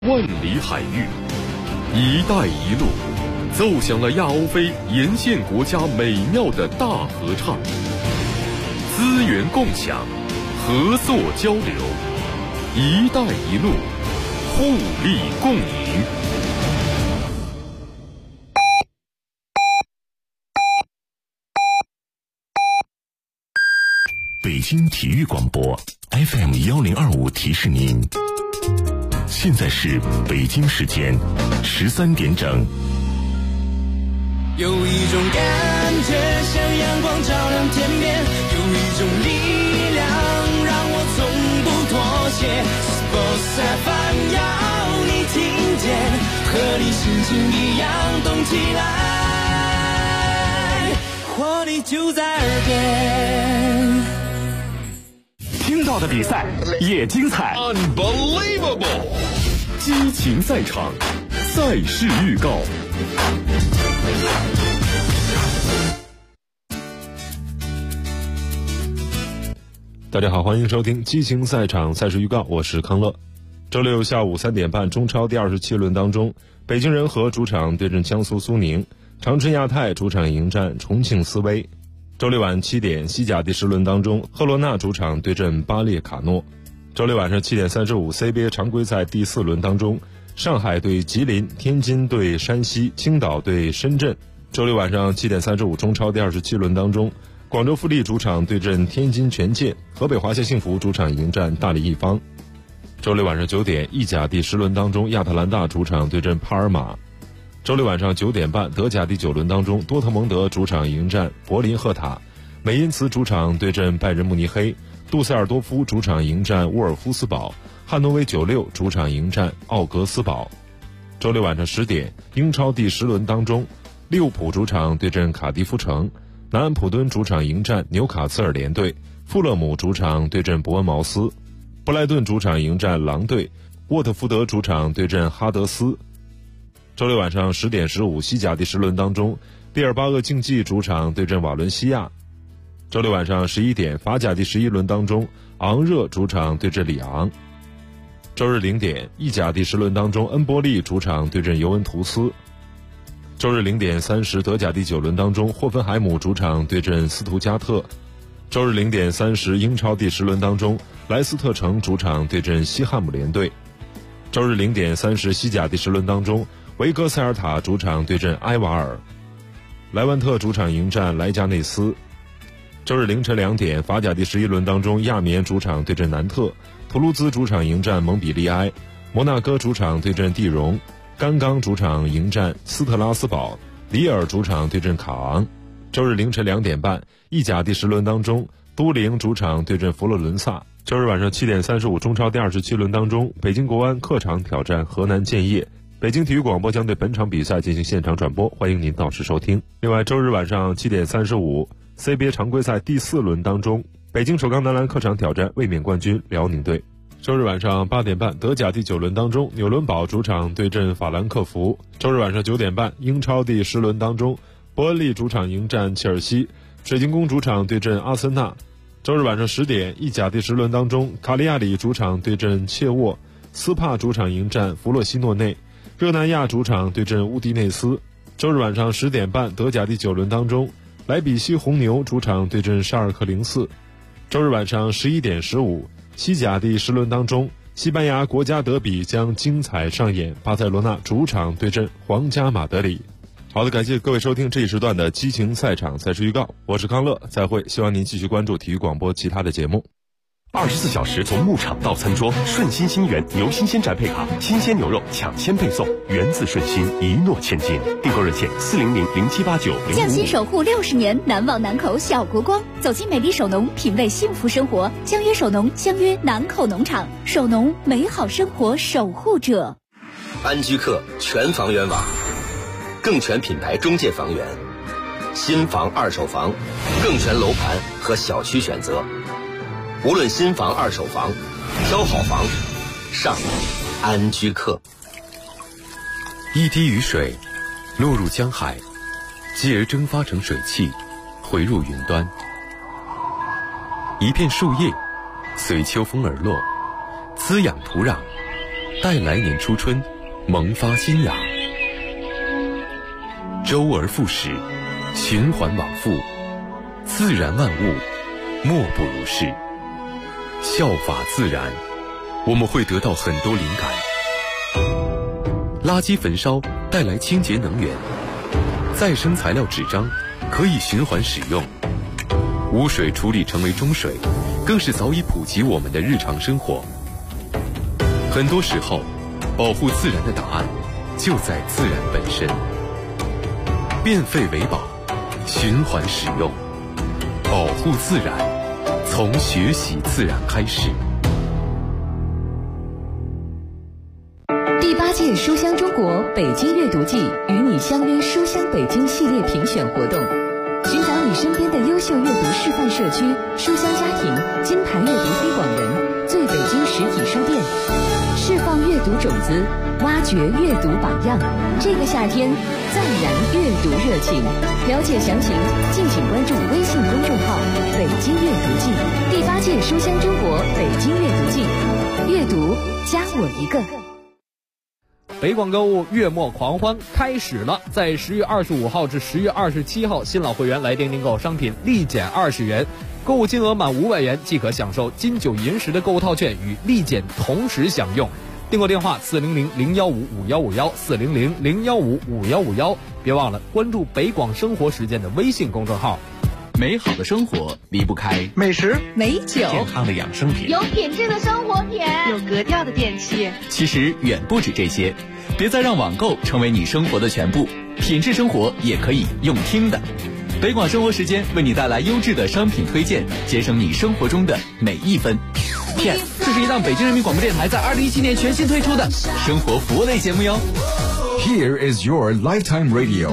万里海域，一带一路奏响了亚欧非沿线国家美妙的大合唱，资源共享，合作交流，一带一路，互利共赢。 北京体育广播 FM1025提示您，现在是北京时间13点整。 有一种感觉像阳光照亮天边，有一种力量让我从不妥协。Sports FM 要你听见，和你心情一样动起来，活力就在耳边。 听到的比赛也精彩 Unbelievable！ 激情赛场，赛事预告。 大家好，欢迎收听激情赛场赛事预告，我是康乐。周六下午3点半，中超第27轮当中，北京人和主场对阵江苏苏宁，长春亚泰主场迎战重庆斯威。周六晚7点，西甲第10轮当中，赫罗纳主场对阵巴列卡诺。周六晚上7点35 ，CBA 常规赛第4轮当中，上海对吉林，天津对山西，青岛对深圳。周六晚上7点35，中超第27轮当中，广州富力主场对阵天津权健，河北华夏幸福主场迎战大连一方。周六晚上9点，意甲第10轮当中，亚特兰大主场对阵帕尔马。周六晚上9点半，德甲第9轮当中，多特蒙德主场迎战柏林赫塔，美因茨主场对阵拜仁慕尼黑，杜塞尔多夫主场迎战沃尔夫斯堡，汉诺威96主场迎战奥格斯堡。周六晚上10点，英超第10轮当中，利物浦主场对阵卡迪夫城，南安普敦主场迎战纽卡斯尔联队，富勒姆主场对阵伯恩茅斯，布莱顿主场迎战狼队，沃特福德主场对阵哈德斯。周六晚上10点15，西甲第10轮当中，毕尔巴鄂竞技主场对阵瓦伦西亚。周六晚上11点，法甲第11轮当中，昂热主场对阵里昂。周日0点，意甲第10轮当中，恩波利主场对阵尤文图斯。周日0点30，德甲第9轮当中，霍芬海姆主场对阵斯图加特。周日0点30，英超第10轮当中，莱斯特城主场对阵西汉姆联队。周日0点30，西甲第10轮当中，维戈塞尔塔主场对阵埃瓦尔，莱万特主场迎战莱加内斯。周日凌晨2点，法甲第11轮当中，亚眠主场对阵南特，图卢兹主场迎战蒙彼利埃，摩纳哥主场对阵蒂荣，甘冈主场迎战斯特拉斯堡，里尔主场对阵卡昂。周日凌晨2点半，意甲第10轮当中，都灵主场对阵佛罗伦萨。周日晚上7点35，中超第27轮当中，北京国安客场挑战河南建业。北京体育广播将对本场比赛进行现场转播，欢迎您到时收听。另外，周日晚上7点35， CBA 常规赛第4轮当中，北京首钢男篮客场挑战卫冕冠军辽宁队。周日晚上8点半，德甲第9轮当中，纽伦堡主场对阵法兰克福。周日晚上9点半，英超第10轮当中，伯恩利主场迎战切尔西，水晶宫主场对阵阿森纳。周日晚上10点，意甲第10轮当中，卡利亚里主场对阵切沃，斯帕主场迎战弗洛西诺内，热那亚主场对阵乌迪内斯。周日晚上10点半，德甲第9轮当中，莱比锡红牛主场对阵沙尔克04。周日晚上11点15，西甲第10轮当中，西班牙国家德比将精彩上演，巴塞罗那主场对阵皇家马德里。好的，感谢各位收听这一时段的激情赛场赛事预告，我是康乐，再会，希望您继续关注体育广播其他的节目。 24小时从牧场到餐桌，顺心新源牛新鲜宅配卡，新鲜牛肉抢先配送，源自顺心，一诺千金。订购热线400078905。 匠心守护60年，难忘南口小国光。走进美丽首农，品味幸福生活。相约首农，相约南口农场。首农，美好生活守护者。 安居客全房源网，更全品牌中介房源，新房二手房，更全楼盘和小区选择。无论新房二手房，挑好房上安居客。 一滴雨水落入江海，继而蒸发成水汽，回入云端。一片树叶随秋风而落，滋养土壤， 待来年初春萌发新芽。周而复始，循环往复，自然万物莫不如是。效法自然，我们会得到很多灵感。垃圾焚烧带来清洁能源，再生材料纸张可以循环使用，污水处理成为中水，更是早已普及我们的日常生活。很多时候，保护自然的答案就在自然本身。变废为宝，循环使用，保护自然，从学习自然开始。 第8届书香中国北京阅读季与你相约书香北京系列评选活动，寻找你身边的优秀阅读示范社区、书香家庭、金牌阅读推广人、最北京实体书店，释放阅读种子，挖掘阅读榜样。这个夏天再燃阅读热情。了解详情，敬请关注微信公众号“北京阅读季”。第8届书香中国北京阅读季，阅读加我一个。 北广购物月末狂欢开始了，在10月25号至10月27号，新老会员来电订购商品立减20元，购物金额满500元即可享受金九银十的购物套券与立减同时享用。订购电话400-015-5151，400-015-5151，别忘了关注北广生活实践的微信公众号。 美好的生活离不开美食、 美酒、 健康的养生品、 有品质的生活品、 有格调的电器。 其实远不止这些，别再让网购成为你生活的全部，品质生活也可以用听的。北广生活时间为你带来优质的商品推荐，节省你生活中的每一分。片，这是一档北京人民广播电台在2017年全新推出的生活服务类节目哟。 Here is your lifetime radio。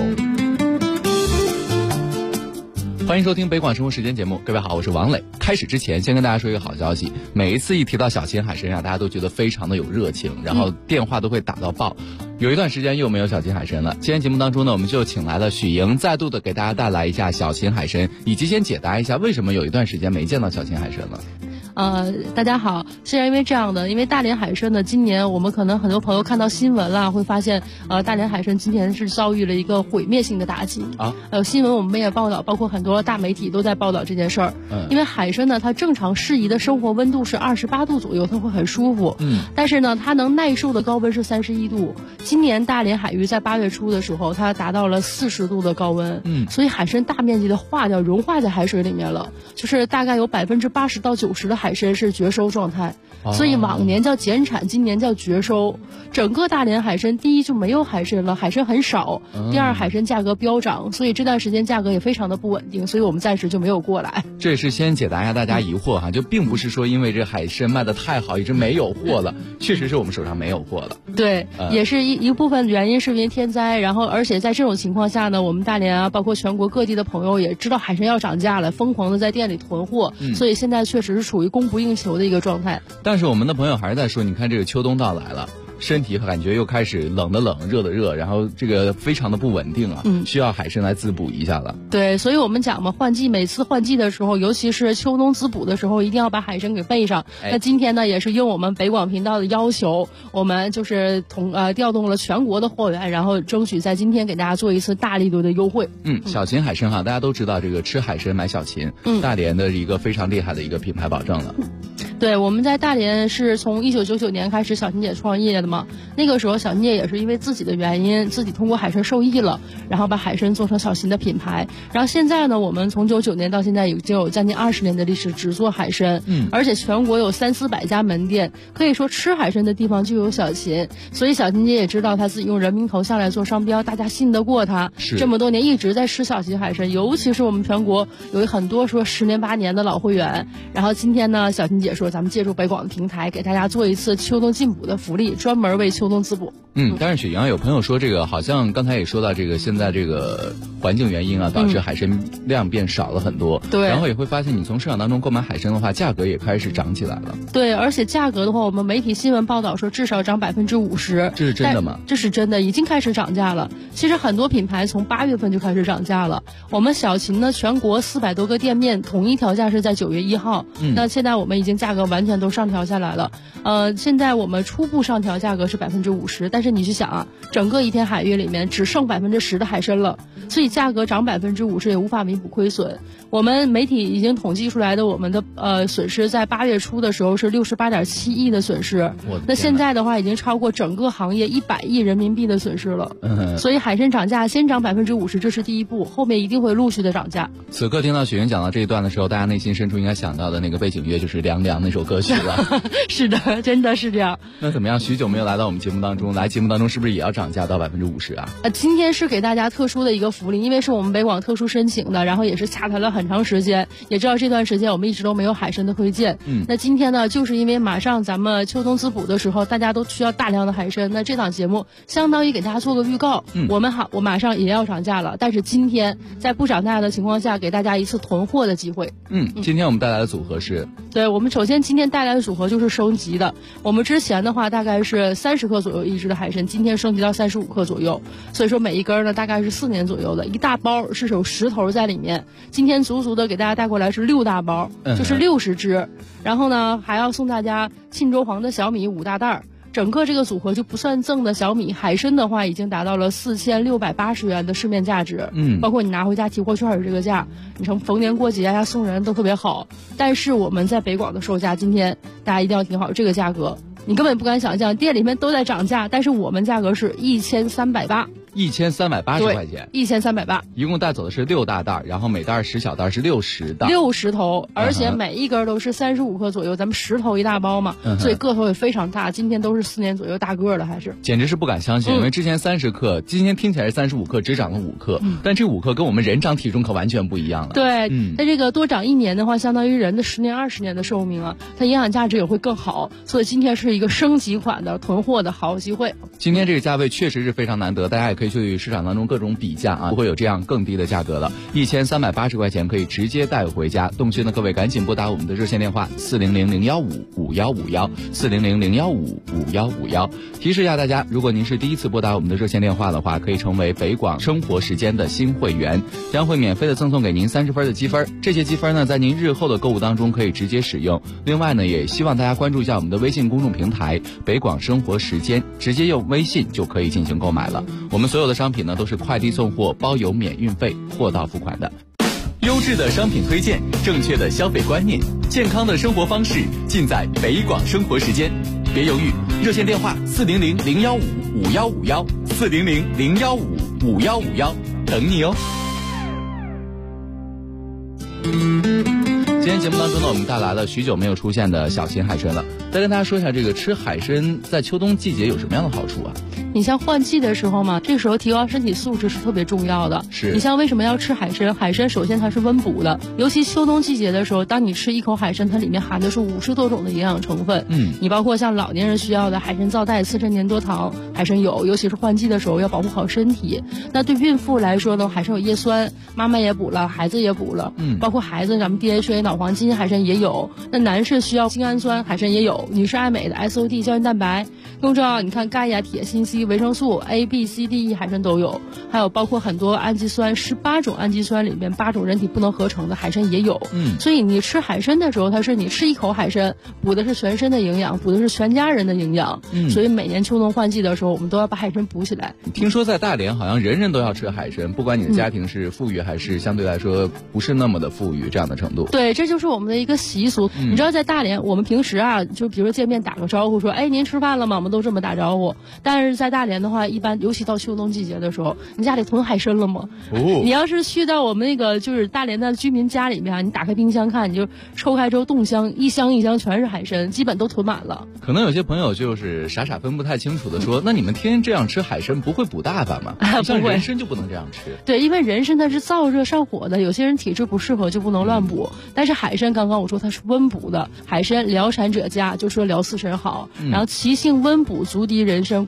欢迎收听北广生活时间节目，各位好，我是王磊。开始之前，先跟大家说一个好消息，每一次一提到小秦海参大家都觉得非常的有热情，然后电话都会打到爆。有一段时间又没有小秦海参了，今天节目当中呢，我们就请来了许莹，再度的给大家带来一下小秦海参，以及先解答一下为什么有一段时间没见到小秦海参了。 大家好，是因为这样的，因为大连海参呢，今年我们可能很多朋友看到新闻了，会发现大连海参今年是遭遇了一个毁灭性的打击啊。新闻我们也报道，包括很多大媒体都在报道这件事儿。因为海参呢，它正常适宜的生活温度是28度左右，它会很舒服。但是呢，它能耐受的高温是31度。今年大连海域在8月初的时候，它达到了40度的高温。所以海参大面积的融化在海水里面了，就是大概有80%到90%的海参是绝收状态，所以往年叫减产，今年叫绝收。整个大连海参，第一就没有海参了，海参很少；第二，海参价格飙涨，所以这段时间价格也非常的不稳定，所以我们暂时就没有过来。 这也是先解答一下大家疑惑哈，就并不是说因为这海参卖的太好，一直没有货了，确实是我们手上没有货了。 对，也是一部分原因是因为天灾，然后而且在这种情况下呢，我们大连啊，包括全国各地的朋友也知道海参要涨价了，疯狂的在店里囤货，所以现在确实是处于供不应求的一个状态。 但是我们的朋友还是在说，你看这个秋冬到来了，身体感觉又开始冷的冷，热的热，然后这个非常的不稳定啊，需要海参来滋补一下了。 对，所以我们讲嘛，每次换季的时候，尤其是秋冬滋补的时候，一定要把海参给备上。那今天呢，也是应我们北广频道的要求，我们就是调动了全国的货源，然后争取在今天给大家做一次大力度的优惠。 小秦海参哈，大家都知道这个吃海参买小秦，大连的一个非常厉害的一个品牌保证了。 对，我们在大连是从1999年开始小秦姐创业的嘛，那个时候小秦姐也是因为自己的原因，自己通过海参受益了，然后把海参做成小秦的品牌。然后现在呢，我们从99年到现在已经有将近20年的历史，只做海参，而且全国有300-400家门店，可以说吃海参的地方就有小秦。所以小秦姐也知道她自己用人民头像来做商标，大家信得过她，这么多年一直在吃小秦海参，尤其是我们全国有很多说10年8年的老会员。然后今天呢，小秦姐说咱们借助北广的平台给大家做一次秋冬进补的福利，专门为秋冬滋补。 但是雪阳有朋友说这个好像刚才也说到这个现在这个环境原因啊，导致海参量变少了很多。对，然后也会发现你从市场当中购买海参的话，价格也开始涨起来了。 对，而且价格的话，我们媒体新闻报道说至少涨50%。 这是真的吗？ 这是真的，已经开始涨价了。其实很多品牌从8月份就开始涨价了。我们小秦呢，全国400多个店面统一调价是在9月1号。那现在我们已经价格格完全都上调下来了。现在我们初步上调价格是50%，但是你去想啊，整个一天海域里面只剩10%的海参了，所以价格涨50%也无法弥补亏损。我们媒体已经统计出来的，我们的损失在8月初的时候是68.7亿的损失，那现在的话已经超过整个行业100亿人民币的损失了。所以海参涨价先涨50%，这是第一步，后面一定会陆续的涨价。 此刻听到雪云讲到这一段的时候，大家内心深处应该想到的那个背景乐就是《凉凉》那首歌曲了。 是的，真的是这样。 那怎么样？许久没有来到我们节目当中，来节目当中是不是也要涨价到50%啊？ 今天是给大家特殊的一个福利，因为是我们北广特殊申请的，然后也是洽谈了很长时间，也知道这段时间我们一直都没有海参的推荐。那今天呢，就是因为马上咱们秋冬滋补的时候，大家都需要大量的海参，那这档节目相当于给大家做个预告。我马上也要涨价了，但是今天在不涨价的情况下，给大家一次囤货的机会。 今天我们带来的组合是？ 对，我们首先今天带来的组合就是升级的。我们之前的话大概是30克左右一只的海参，今天升级到35克左右，所以说每一根呢大概是4年左右的，一大包是有10头在里面。今天足足的给大家带过来是6大包，就是60只。然后呢还要送大家沁州黄的小米5大袋。整个这个组合就不算赠的小米，海参的话已经达到了4680元的市面价值，包括你拿回家提货券的这个价，你从逢年过节呀送人都特别好。但是我们在北广的售价，今天大家一定要听好这个价格，你根本不敢想象，店里面都在涨价，但是我们价格是1380，1380 块钱 ，1380， 一共带走的是6大袋，然后每袋10小袋是60袋 ，60头，而且每一根都是35克左右，咱们10头一大包嘛，所以个头也非常大。今天都是4年左右大个了，还是简直是不敢相信，因为之前30克，今天听起来是35克，只涨了5克，但这5克跟我们人长体重可完全不一样了。 对，那这个多长1年的话，相当于人的10年20年的寿命啊，它营养价值也会更好，所以今天是一个升级款的囤货的好机会。 今天这个价位确实是非常难得，大家也可以去市场当中各种比价啊，不会有这样更低的价格了，1380块钱可以直接带回家。动心的各位赶紧拨打我们的热线电话400-015-5151，400-015-5151。提示一下大家，如果您是第一次拨打我们的热线电话的话，可以成为北广生活时间的新会员，将会免费的赠送给您30分的积分。这些积分呢，在您日后的购物当中可以直接使用。另外呢，也希望大家关注一下我们的微信公众平台北广生活时间，直接用微信就可以进行购买了。我们所有的商品呢都是快递送货，包邮免运费，货到付款的。优质的商品推荐，正确的消费观念，健康的生活方式，尽在北广生活时间。别犹豫，热线电话400-015-5151，400-015-5151，等你哦。今天节目当中呢，我们带来了许久没有出现的小型海参了。再跟大家说一下，这个吃海参在秋冬季节有什么样的好处啊？ 你像换季的时候嘛，这个时候提高身体素质是特别重要的。 是你像为什么要吃海参？海参首先它是温补的，尤其秋冬季节的时候，当你吃一口海参，它里面含的是50多种的营养成分。你包括像老年人需要的海参皂苷、刺身粘多糖，海参有，尤其是换季的时候要保护好身体。那对孕妇来说呢，海参有叶酸，妈妈也补了，孩子也补了。包括孩子咱们 DHA 脑黄金海参也有。那男士需要精氨酸，海参也有。女士爱美的 SOD 胶原蛋白，更重要，你看钙呀、铁、锌、硒、维生素 A、B、C、D、E 海参都有，还有包括很多氨基酸，18种氨基酸里面8种人体不能合成的海参也有。所以你吃海参的时候，它是你吃一口海参，补的是全身的营养，补的是全家人的营养。所以每年秋冬换季的时候，我们都要把海参补起来。 听说在大连好像人人都要吃海参，不管你的家庭是富裕还是相对来说不是那么的富裕这样的程度。 对，这就是我们的一个习俗。你知道在大连，我们平时啊，就比如说见面打个招呼说，哎，您吃饭了吗？我们都这么打招呼。但是在大连的话，一般尤其到秋冬季节的时候，你家里囤海参了吗？你要是去到我们那个就是大连的居民家里面，你打开冰箱看，你就抽开之后冻箱，一箱一箱全是海参，基本都囤满了。 可能有些朋友就是傻傻分不太清楚的说，那你们天天这样吃海参不会补大发吗？像人参就不能这样吃。 对，因为人参它是燥热上火的，有些人体质不适合就不能乱补。但是海参刚刚我说它是温补的，海参疗产者佳，就说疗四神好。然后其性温补，足敌人参，故曰海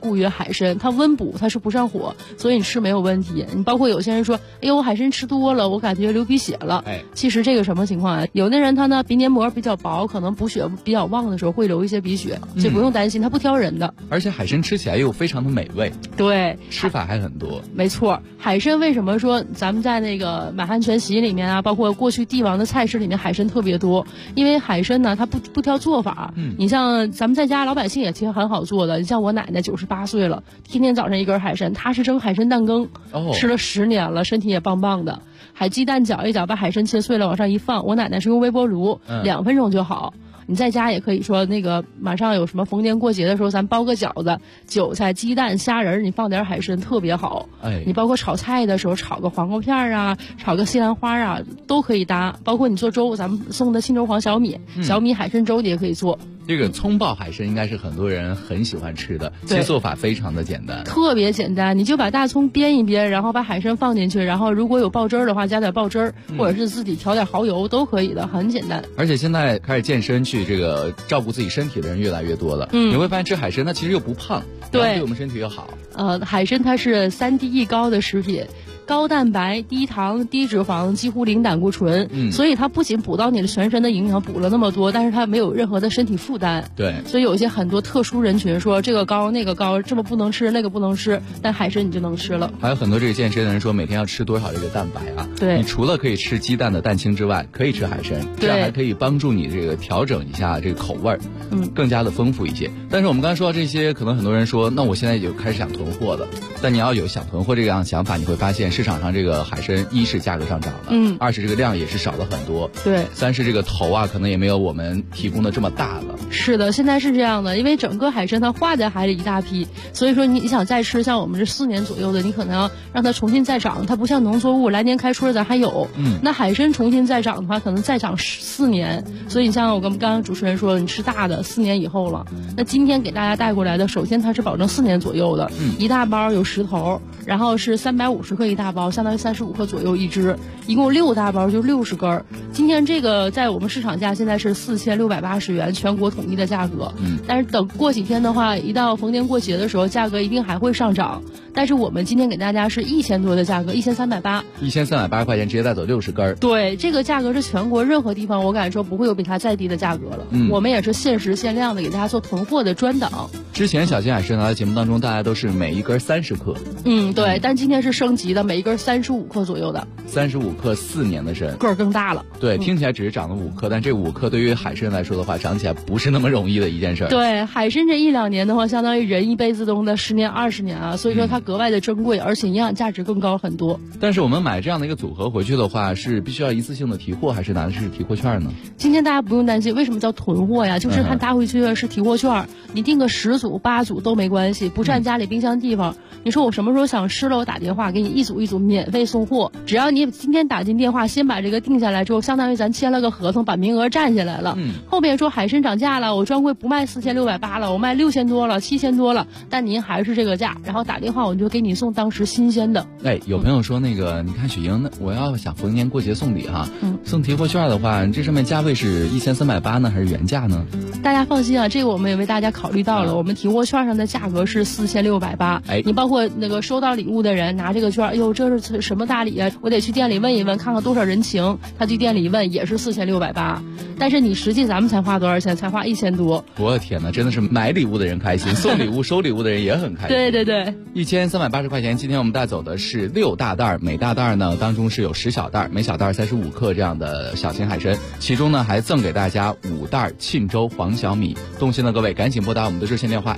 海参，它温补，它是不上火，所以你吃没有问题。你包括有些人说，哎呦，我海参吃多了，我感觉流鼻血了。其实这个什么情况啊？有的人他呢鼻黏膜比较薄，可能补血比较旺的时候会流一些鼻血，所以不用担心，它不挑人的。 而且海参吃起来又非常的美味， 对， 吃法还很多。 没错，海参为什么说咱们在那个满汉全席里面啊，包括过去帝王的菜式里面海参特别多？因为海参呢，它不挑做法。你像咱们在家老百姓也其实很好做的，你像我奶奶98岁了，天天早上一根海参，她是蒸海参蛋羹，吃了10年了，身体也棒棒的。海鸡蛋搅一搅，把海参切碎了往上一放，我奶奶是用微波炉2分钟就好。你在家也可以说那个马上有什么逢年过节的时候，咱包个饺子，韭菜、鸡蛋、虾仁，你放点海参特别好。你包括炒菜的时候，炒个黄瓜片啊，炒个西兰花啊，都可以搭。包括你做粥，咱们送的青州黄小米，小米海参粥你也可以做。 这个葱爆海参应该是很多人很喜欢吃的，其实做法非常的简单， 特别简单。你就把大葱煸一煸，然后把海参放进去，然后如果有爆汁儿的话，加点爆汁儿，或者是自己调点蚝油都可以的，很简单。 而且现在开始健身去这个照顾自己身体的人越来越多了，你会发现吃海参它其实又不胖，对我们身体又好。 海参它是3D 高的食品。高蛋白、低糖、低脂肪，几乎零胆固醇，所以它不仅补到你的全身的营养，补了那么多，但是它没有任何的身体负担。 对， 所以有一些很多特殊人群说这个高那个高，这么不能吃那个不能吃，但海参你就能吃了。 还有很多这个健身的人说每天要吃多少这个蛋白啊？ 对， 你除了可以吃鸡蛋的蛋清之外，可以吃海参，这样还可以帮助你这个调整一下这个口味儿，更加的丰富一些。但是我们刚才说到这些，可能很多人说，那我现在就开始想囤货了。但你要有想囤货这样想法，你会发现市场上这个海参一是价格上涨了，二是这个量也是少了很多， 对， 三是这个头啊可能也没有我们提供的这么大了。 是的，现在是这样的，因为整个海参它化在海里一大批，所以说你想再吃像我们这4年左右的，你可能要让它重新再长，它不像农作物来年开春咱还有，那海参重新再长的话，可能再长4年，所以你像我跟刚刚主持人说，你吃大的4年以后了。那今天给大家带过来的，首先它是保证4年左右的，一大包有10头，然后是350克一大包，相当于35克左右一只，一共6大包就60根。今天这个在我们市场价现在是4680元，全国统一的价格。但是等过几天的话，一到逢年过节的时候，价格一定还会上涨。但是我们今天给大家是1000多的价格，1380，1380 块钱直接带走60根。 对，这个价格是全国任何地方我敢说不会有比它再低的价格了。我们也是限时限量的给大家做囤货的专档。 之前小金海参在节目当中大家都是每一根30克， 对，但今天是升级的，每一根35克左右的 ，35克4年的参， 个儿更大了。 对，听起来只是长了5克，但这5克对于海参来说的话，长起来不是那么容易的一件事。 对，海参这1-2年的话，相当于人一辈子中的10年20年啊，所以说它格外的珍贵，而且营养价值更高很多。 但是我们买这样的一个组合回去的话，是必须要一次性的提货，还是拿的是提货券呢？ 今天大家不用担心，为什么叫囤货呀？就是它拿回去的是提货券，你订个10组8组都没关系，不占家里冰箱地方。你说我什么时候想吃了，我打电话给你一组一组免费送货，只要你今天打进电话，先把这个定下来之后，相当于咱签了个合同，把名额占下来了。后面说海参涨价了，我专柜不卖4680了，我卖6000多了7000多了，但您还是这个价，然后打电话我就给你送当时新鲜的。 有朋友说那个你看雪莹，我要想逢年过节送礼哈，送提货券的话，这上面价位是1380呢还是原价呢？ 大家放心啊，这个我们也为大家考虑到了，我们提货券上的价格是4680。你包括那个收到礼物的人拿这个券，哎呦这是什么大礼啊？我得去店里问一问，看看多少人情。他去店里一问也是4680，但是你实际咱们才花多少钱？才花1000多。 我的天哪，真的是买礼物的人开心，送礼物收礼物的人也很开心。 对对对 ，1380块钱。今天我们带走的是6大袋，每大袋呢当中是有10小袋，每小袋35克这样的小型海参，其中呢还赠给大家5袋沁州黄小米。动心的各位赶紧拨打我们的热线电话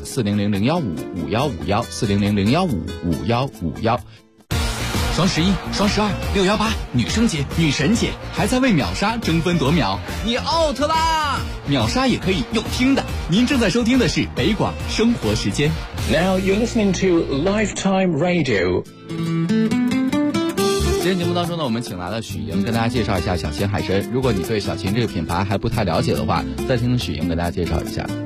400-015-5151，400-015-5151。双11、双12、618，女生节、女神节，还在为秒杀争分夺秒，你 out 啦！秒杀也可以用听的。您正在收听的是北广生活时间。 Now you're listening to Lifetime Radio。 今天节目当中呢，我们请来了许莹跟大家介绍一下小秦海参。如果你对小秦这个品牌还不太了解的话，再听许莹跟大家介绍一下。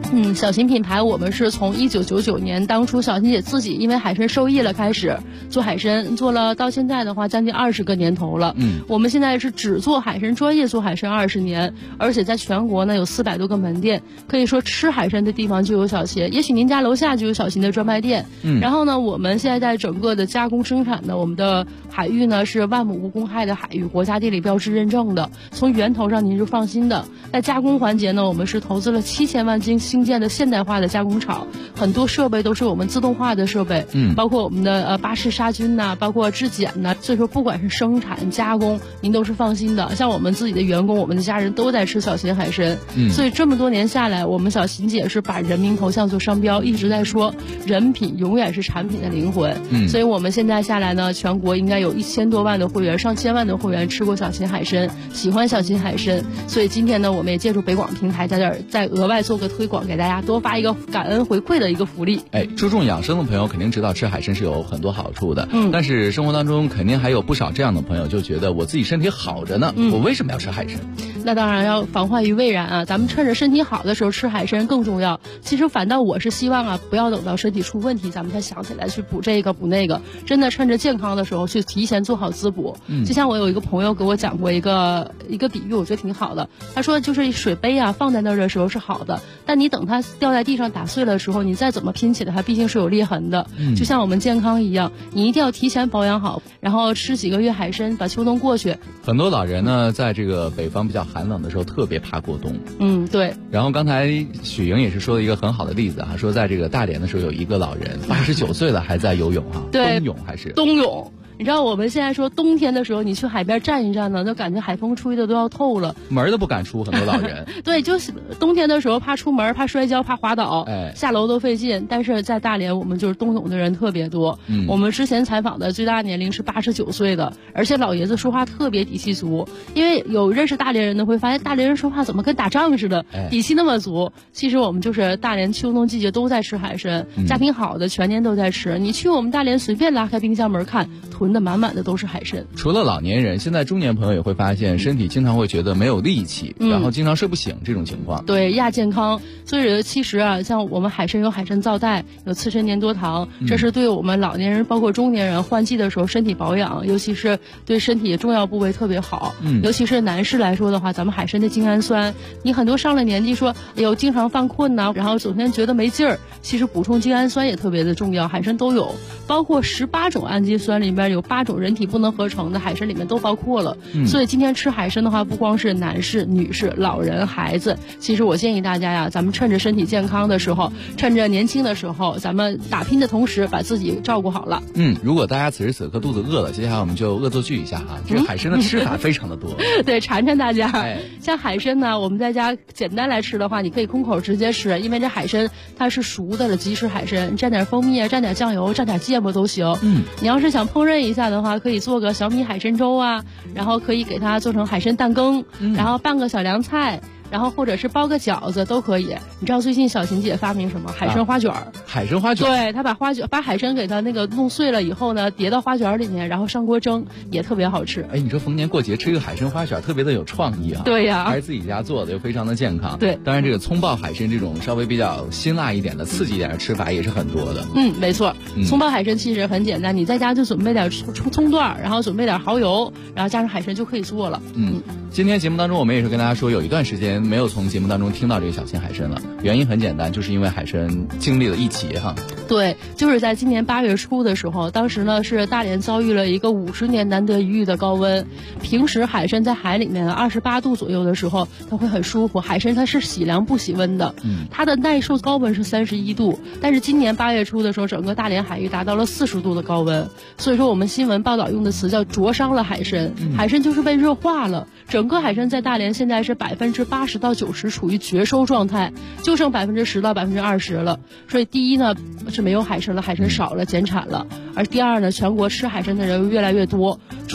小型品牌我们是从1999年当初小琴姐自己因为海参受益了开始做海参，做了到现在的话将近20个年头了。我们现在是只做海参，专业做海参20年，而且在全国呢有400多个门店，可以说吃海参的地方就有小琴，也许您家楼下就有小琴的专卖店。然后呢，我们现在在整个的加工生产呢，我们的海域呢是万亩无公害的海域，国家地理标志认证的，从源头上您是放心的。在加工环节呢，我们是投资了7000万新建的现代化的加工厂，很多设备都是我们自动化的设备，包括我们的巴氏杀菌呐，包括质检呐，所以说不管是生产加工，您都是放心的。像我们自己的员工，我们的家人都在吃小琴海参，所以这么多年下来，我们小琴姐是把人民头像做商标，一直在说人品永远是产品的灵魂。所以我们现在下来呢，全国应该有1000多万的会员，上千万的会员吃过小琴海参，喜欢小琴海参。所以今天呢，我们也借助北广平台在这儿再额外做个推广，给大家多发一个感恩回馈的一个福利。 注重养生的朋友肯定知道吃海参是有很多好处的，但是生活当中肯定还有不少这样的朋友就觉得我自己身体好着呢，我为什么要吃海参？ 那当然要防患于未然啊！咱们趁着身体好的时候吃海参更重要。其实反倒我是希望啊，不要等到身体出问题，咱们才想起来去补这个补那个。真的趁着健康的时候去提前做好滋补。就像我有一个朋友给我讲过一个比喻，我觉得挺好的。他说就是水杯啊放在那儿的时候是好的，但你等它掉在地上打碎了的时候，你再怎么拼起来，它毕竟是有裂痕的。就像我们健康一样，你一定要提前保养好，然后吃几个月海参，把秋冬过去。 很多老人呢，在这个北方比较寒冷的时候，特别怕过冬。 对。 然后刚才许莹也是说了一个很好的例子啊，说在这个大连的时候有一个老人89岁了还在游泳哈， 对， 冬泳还是冬泳。你知道我们现在说冬天的时候，你去海边站一站呢，就感觉海风吹的都要透了， 门都不敢出，很多老人。 对，就是冬天的时候怕出门，怕摔跤，怕滑倒，下楼都费劲。但是在大连，我们就是冬泳的人特别多。我们之前采访的最大年龄是89岁的，而且老爷子说话特别底气足。因为有认识大连人的会发现，大连人说话怎么跟打仗似的，底气那么足。其实我们就是大连秋冬季节都在吃海参，家庭好的全年都在吃。你去我们大连随便拉开冰箱门看，囤的满满的都是海参。 除了老年人，现在中年朋友也会发现身体经常会觉得没有力气，然后经常睡不醒这种情况。 对，亚健康。所以其实啊，像我们海参有海参皂苷，有刺参粘多糖，这是对我们老年人包括中年人换季的时候身体保养，尤其是对身体重要部位特别好。尤其是男士来说的话，咱们海参的精氨酸，你很多上了年纪说哎呦经常犯困呐，然后整天觉得没劲儿，其实补充精氨酸也特别的重要，海参都有，包括18种氨基酸里面有8种人体不能合成的，海参里面都包括了。所以今天吃海参的话，不光是男士、女士、老人、孩子，其实我建议大家呀，咱们趁着身体健康的时候，趁着年轻的时候，咱们打拼的同时把自己照顾好了。 如果大家此时此刻肚子饿了，接下来我们就恶作剧一下哈，这个海参的吃法非常的多。 对，馋馋大家。像海参呢，我们在家简单来吃的话，你可以空口直接吃，因为这海参它是熟的了，即食海参，蘸点蜂蜜啊，蘸点酱油，蘸点芥末都行。你要是想烹饪一下的话，可以做个小米海参粥啊，然后可以给它做成海参蛋羹，然后拌个小凉菜，然后或者是包个饺子都可以。你知道最近小琴姐发明什么？海参花卷。 海参花卷。 对，她把海参给它那个弄碎了以后呢，叠到花卷里面，然后上锅蒸，也特别好吃。 你说逢年过节吃一个海参花卷，特别的有创意啊。 对呀， 还是自己家做的，又非常的健康。 对， 当然这个葱爆海参这种稍微比较辛辣一点的、刺激一点的吃法也是很多的。 没错。葱爆海参其实很简单，你在家就准备点葱段，然后准备点蚝油，然后加上海参就可以做了。 今天节目当中我们也是跟大家说，有一段时间没有从节目当中听到这个小琴海参了，原因很简单，就是因为海参经历了一劫哈。 对，就是在今年8月初的时候，当时呢是大连遭遇了一个50年难得一遇的高温。平时海参在海里面28度左右的时候，它会很舒服。海参它是喜凉不喜温的，它的耐受高温是31度，但是今年8月初的时候，整个大连海域达到了40度的高温。所以说我们新闻报道用的词叫灼伤了海参，海参就是被热化了。整个海参在大连现在是80%到90%处于绝收状态，就剩10%到20%了。所以第一呢是没有海参了，海参少了，减产了。而第二呢，全国吃海参的人越来越多，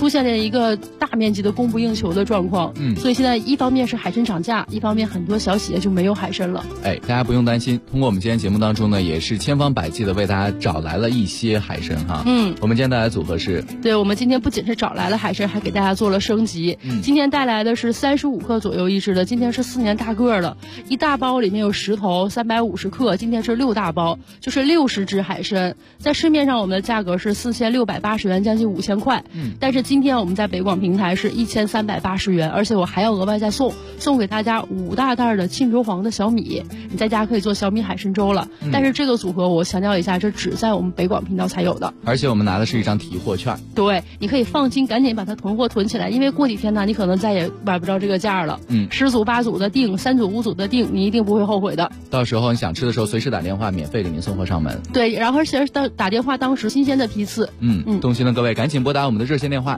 出现了一个大面积的供不应求的状况。所以现在一方面是海参涨价，一方面很多小企业就没有海参了。 大家不用担心，通过我们今天节目当中呢，也是千方百计的为大家找来了一些海参哈。我们今天带来的组合是， 对，我们今天不仅是找来了海参，还给大家做了升级。今天带来的是35克左右一只的，今天是4年大个了，一大包里面有10头，350克，今天是6大包，就是60只海参。在市面上我们的价格是4680元，将近5000块。但是今天我们在北广平台是1380元，而且我还要额外再送给大家5大袋的沁州黄的小米，你在家可以做小米海参粥了。但是这个组合我强调一下，这只在我们北广频道才有的， 而且我们拿的是一张提货券。 对，你可以放心，赶紧把它囤货囤起来，因为过几天呢，你可能再也买不着这个价了。10组8组的订，3组5组的订，你一定不会后悔的。 到时候你想吃的时候，随时打电话，免费给您送货上门。 对，然后而且打电话当时新鲜的批次。 动心的各位赶紧拨打我们的热线电话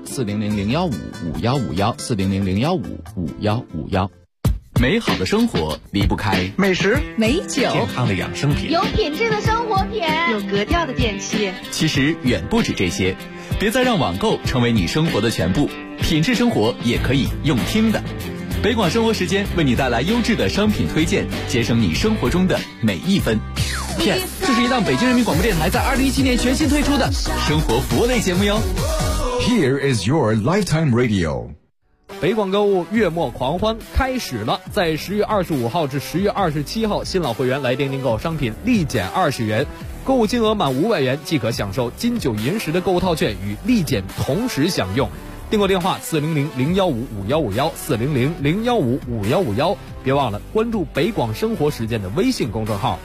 400-015-5151，400-015-5151。美好的生活离不开美食、 美酒、 健康的养生品、 有品质的生活品、 有格调的电器。 其实远不止这些，别再让网购成为你生活的全部，品质生活也可以用听的。北广生活时间为你带来优质的商品推荐，节省你生活中的每一分。PS， 这是一档北京人民广播电台在2017年全新推出的生活服务类节目哟。 Here is your lifetime radio。 北广购物月末狂欢开始了，在10月25号至10月27号，新老会员来电订购商品立减20元，购物金额满500元即可享受金9银10的购物套券与立减同时享用。订购电话400-015-5151，400-015-5151，别忘了关注北广生活时间的微信公众号。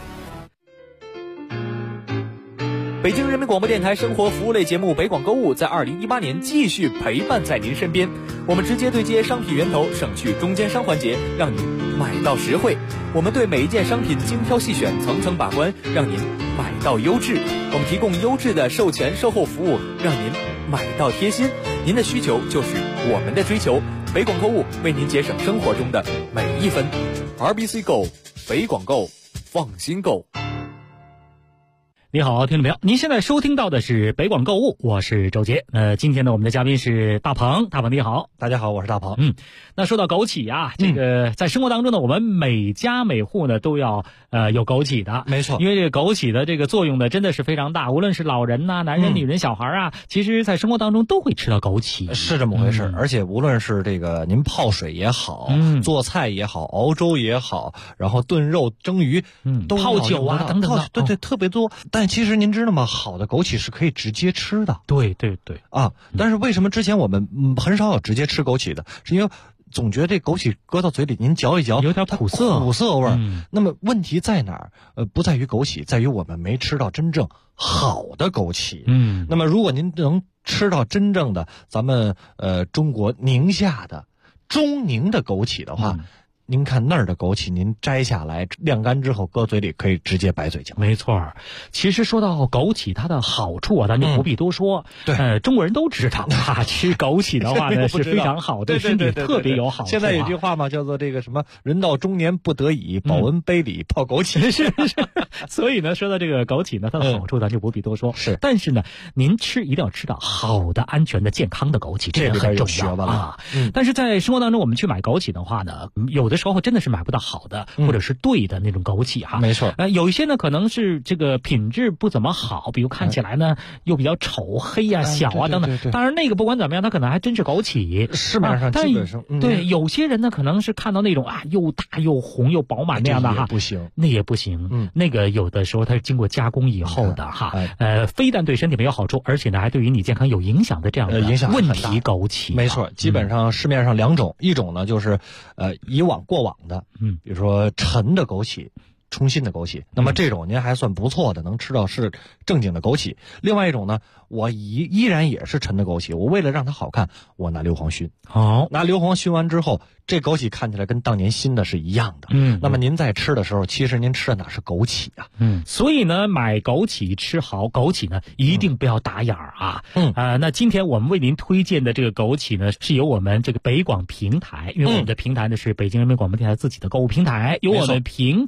北京人民广播电台生活服务类节目北广购物在2018年继续陪伴在您身边，我们直接对接商品源头，省去中间商环节，让您买到实惠。我们对每一件商品精挑细选，层层把关，让您买到优质。我们提供优质的授权售后服务，让您买到贴心。您的需求就是我们的追求，北广购物为您节省生活中的每一分。RBC Go， 北广购，放心购。 你好，听众朋友，您现在收听到的是北广购物，我是周杰。今天呢，我们的嘉宾是大鹏，大鹏你好。 大家好，我是大鹏。 那说到枸杞啊，这个在生活当中呢，我们每家每户呢都要有枸杞的， 没错。 因为这个枸杞的这个作用呢，真的是非常大，无论是老人呐、男人、女人、小孩啊，其实在生活当中都会吃到枸杞， 是这么回事。而且无论是这个您泡水也好，做菜也好，熬粥也好，然后炖肉、蒸鱼，都泡酒啊等等的， 对，特别多。但其实您知道吗？好的枸杞是可以直接吃的。 对啊！但是为什么之前我们很少有直接吃枸杞的？是因为总觉得这枸杞搁到嘴里，您嚼一嚼， 有点苦涩味儿。那么问题在哪儿？不在于枸杞，在于我们没吃到真正好的枸杞。那么如果您能吃到真正的咱们中国宁夏的中宁的枸杞的话。您看那儿的枸杞，您摘下来晾干之后，搁嘴里可以直接白嘴嚼。 没错，其实说到枸杞，它的好处啊，咱就不必多说。 对， 中国人都知道啊，吃枸杞的话呢是非常好，对身体特别有好处。 现在有句话嘛，叫做这个什么“人到中年不得已，保温杯里泡枸杞”。 是。所以呢，说到这个枸杞呢，它的好处咱就不必多说。 是， 但是呢，您吃一定要吃到好的、安全的、健康的枸杞，这个很重要啊。但是在生活当中，我们去买枸杞的话呢，有的时候真的是买不到好的，或者是对的那种枸杞哈。 没错。 有一些呢可能是这个品质不怎么好，比如看起来呢又比较丑、黑啊、小啊等等。当然那个不管怎么样，它可能还真是枸杞。 市面上基本上对有些人呢可能是看到那种啊又大又红又饱满那样的哈， 不行， 那也不行。那个有的时候它是经过加工以后的哈，非但对身体没有好处，而且呢还对于你健康有影响的这样的问题枸杞。 没错，基本上市面上2种，一种呢就是过往的。比如说陈的枸杞、冲新的枸杞，那么这种您还算不错的，能吃到是正经的枸杞。另外一种呢，我依然也是陈的枸杞，我为了让它好看，我拿硫磺熏。拿硫磺熏完之后，这枸杞看起来跟当年新的是一样的。那么您在吃的时候，其实您吃的哪是枸杞啊？ 所以呢，买枸杞吃好枸杞呢，一定不要打眼儿啊。那今天我们为您推荐的这个枸杞呢，是由我们这个北广平台，因为我们的平台呢是北京人民广播电台自己的购物平台，由我们平台向您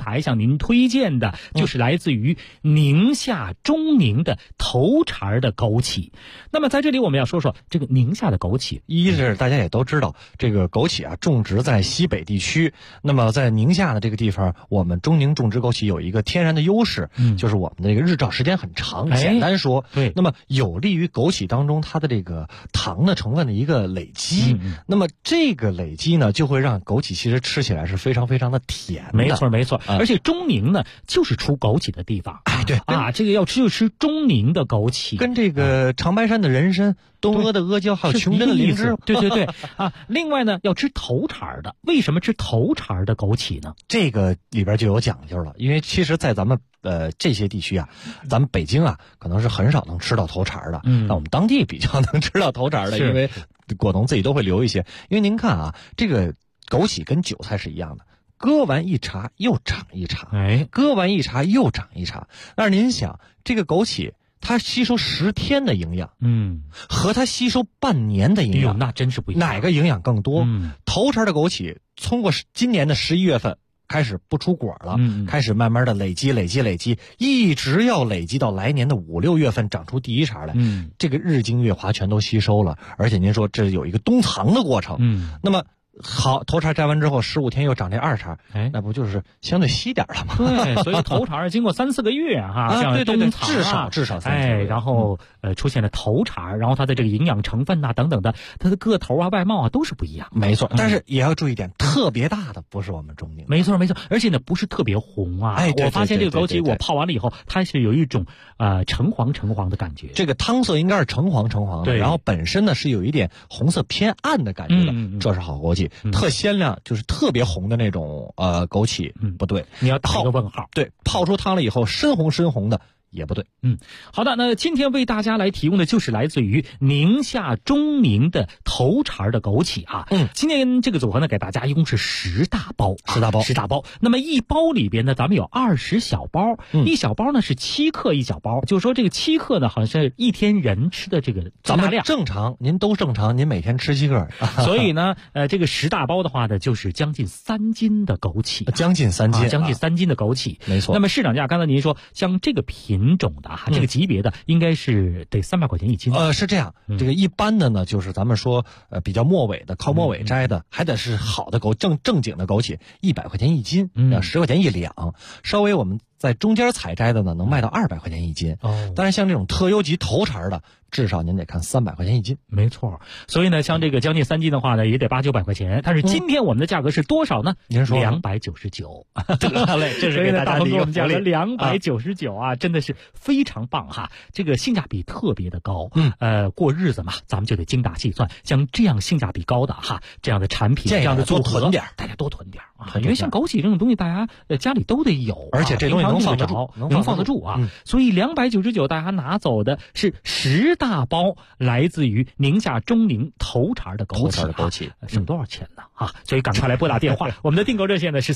您推荐的就是来自于宁夏中宁的头茬的枸杞。那么在这里我们要说说这个宁夏的枸杞， 一是大家也都知道，这个枸杞啊种植在西北地区，那么在宁夏的这个地方，我们中宁种植枸杞有一个天然的优势，就是我们的这个日照时间很长。简单说， 对， 那么有利于枸杞当中它的这个糖的成分的一个累积。那么这个累积呢，就会让枸杞其实吃起来是非常非常的甜的。 没错，而且中宁呢就是出枸杞的地方。 对啊，这个要吃就吃中宁的枸杞， 跟这个长白山的人参、东阿的阿胶还有琼珍的灵芝， 对啊。另外呢，要吃头茬的。为什么吃头茬的枸杞呢？ 这个里边就有讲究了，因为其实，在咱们这些地区啊，咱们北京啊，可能是很少能吃到头茬的。那我们当地比较能吃到头茬的，因为果农自己都会留一些。因为您看啊，这个枸杞跟韭菜是一样的。割完一茬又长一茬，割完一茬又长一茬。但是您想，这个枸杞它吸收10天的营养，和它吸收半年的营养， 那真是不一样。 哪个营养更多？头茬的枸杞通过今年的11月份开始不出果了，开始慢慢的累积，一直要累积到来年的5、6月份长出第一茬来。这个日精月华全都吸收了，而且您说这有一个冬藏的过程。那么好，头茬摘完之后15天又长这2茬，那不就是相对稀点了吗？ 对，所以头茬经过3、4个月这样冬藏至少3、4个月， 然后出现了头茬，然后它的这个营养成分等等的，它的个头外貌都是不一样。 没错，但是也要注意点，特别大的不是我们中宁。 没错，而且呢不是特别红啊。我发现这个枸杞我泡完了以后，它是有一种橙黄的感觉。 这个汤色应该是橙黄的，然后本身呢是有一点红色偏暗的感觉的，这是好枸杞。特鲜亮，就是特别红的那种枸杞，不对， 你要打一个问号。 对，泡出汤了以后深红的也不对。 好的，那今天为大家来提供的就是来自于宁夏中宁的头茬的枸杞啊。今天这个组合呢，给大家一共是10大包，10大包。那么一包里边呢，咱们有20小包，一小包呢是7克一小包，就是说这个7克呢，好像是一天人吃的这个咱们正常，您都正常，您每天吃7克， 所以呢，这个10大包的话呢，就是将近3斤的枸杞， 将近3 斤的枸杞， 没错。 那么市场价，刚才您说像这个品种的这个级别的，应该是得300块钱一斤。 是这样，这个一般的呢，就是咱们说比较末尾的，靠末尾摘的，还得是好的正经的枸杞，100块钱一斤，10块钱一两。稍微我们在中间采摘的呢，能卖到200块钱一斤。当然像这种特优级头茬的，至少您得看300块钱一斤。 没错，所以呢，像这个将近3斤的话呢，也得800、900块钱。但是今天我们的价格是多少呢？ 您说 299。 得嘞，这是给大家的一个价格299啊，真的是非常棒哈，这个性价比特别的高。过日子嘛，咱们就得精打细算，像这样性价比高的这样的产品，这样的组合，大家多囤点啊。因为像枸杞这种东西，大家家里都得有， 而且这东西能放得住啊。所以299，大家拿走的是10大包来自于宁夏中宁头茬的枸杞，省多少钱呢？所以赶快来拨打电话，我们的订购热线呢是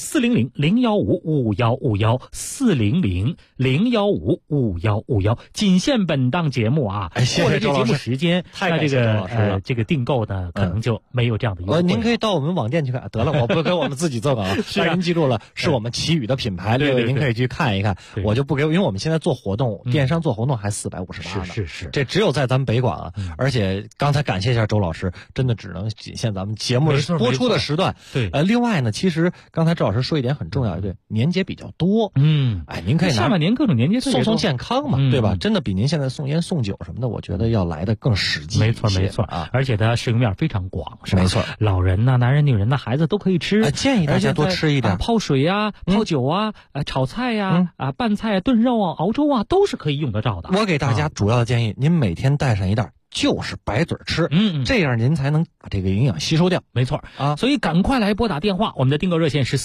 400-015-5151，400-015-5151，仅限本档节目啊。 谢谢周老师。 节目时间，那这个订购呢可能就没有这样的优惠。 您可以到我们网店去看，得了，我不给我们自己赠啊。但是您记住了，是我们奇宇的品牌，对，您可以去看一看。我就不给，因为我们现在做活动，电商做活动还458呢。 是， 这只有在咱们北广啊。而且刚才感谢一下周老师，真的只能仅限咱们节目播出的时段。 对， 另外呢，其实刚才周老师说一点很重要，对，年节比较多。您可以下半年各种年节送健康嘛，对吧？真的比您现在送烟送酒什么的，我觉得要来的更实际。 没错啊，而且它使用面非常广，是吧？ 没错， 老人呐、男人、女人呐、孩子都可以吃。 建议大家多吃一点， 泡水啊、泡酒啊、炒菜呀、拌菜、炖肉啊、熬粥啊，都是可以用得着的。 我给大家主要的建议，您每天带上一袋，就是白嘴吃，这样您才能把这个营养吸收掉。 没错啊，所以赶快来拨打电话，我们的订购热线是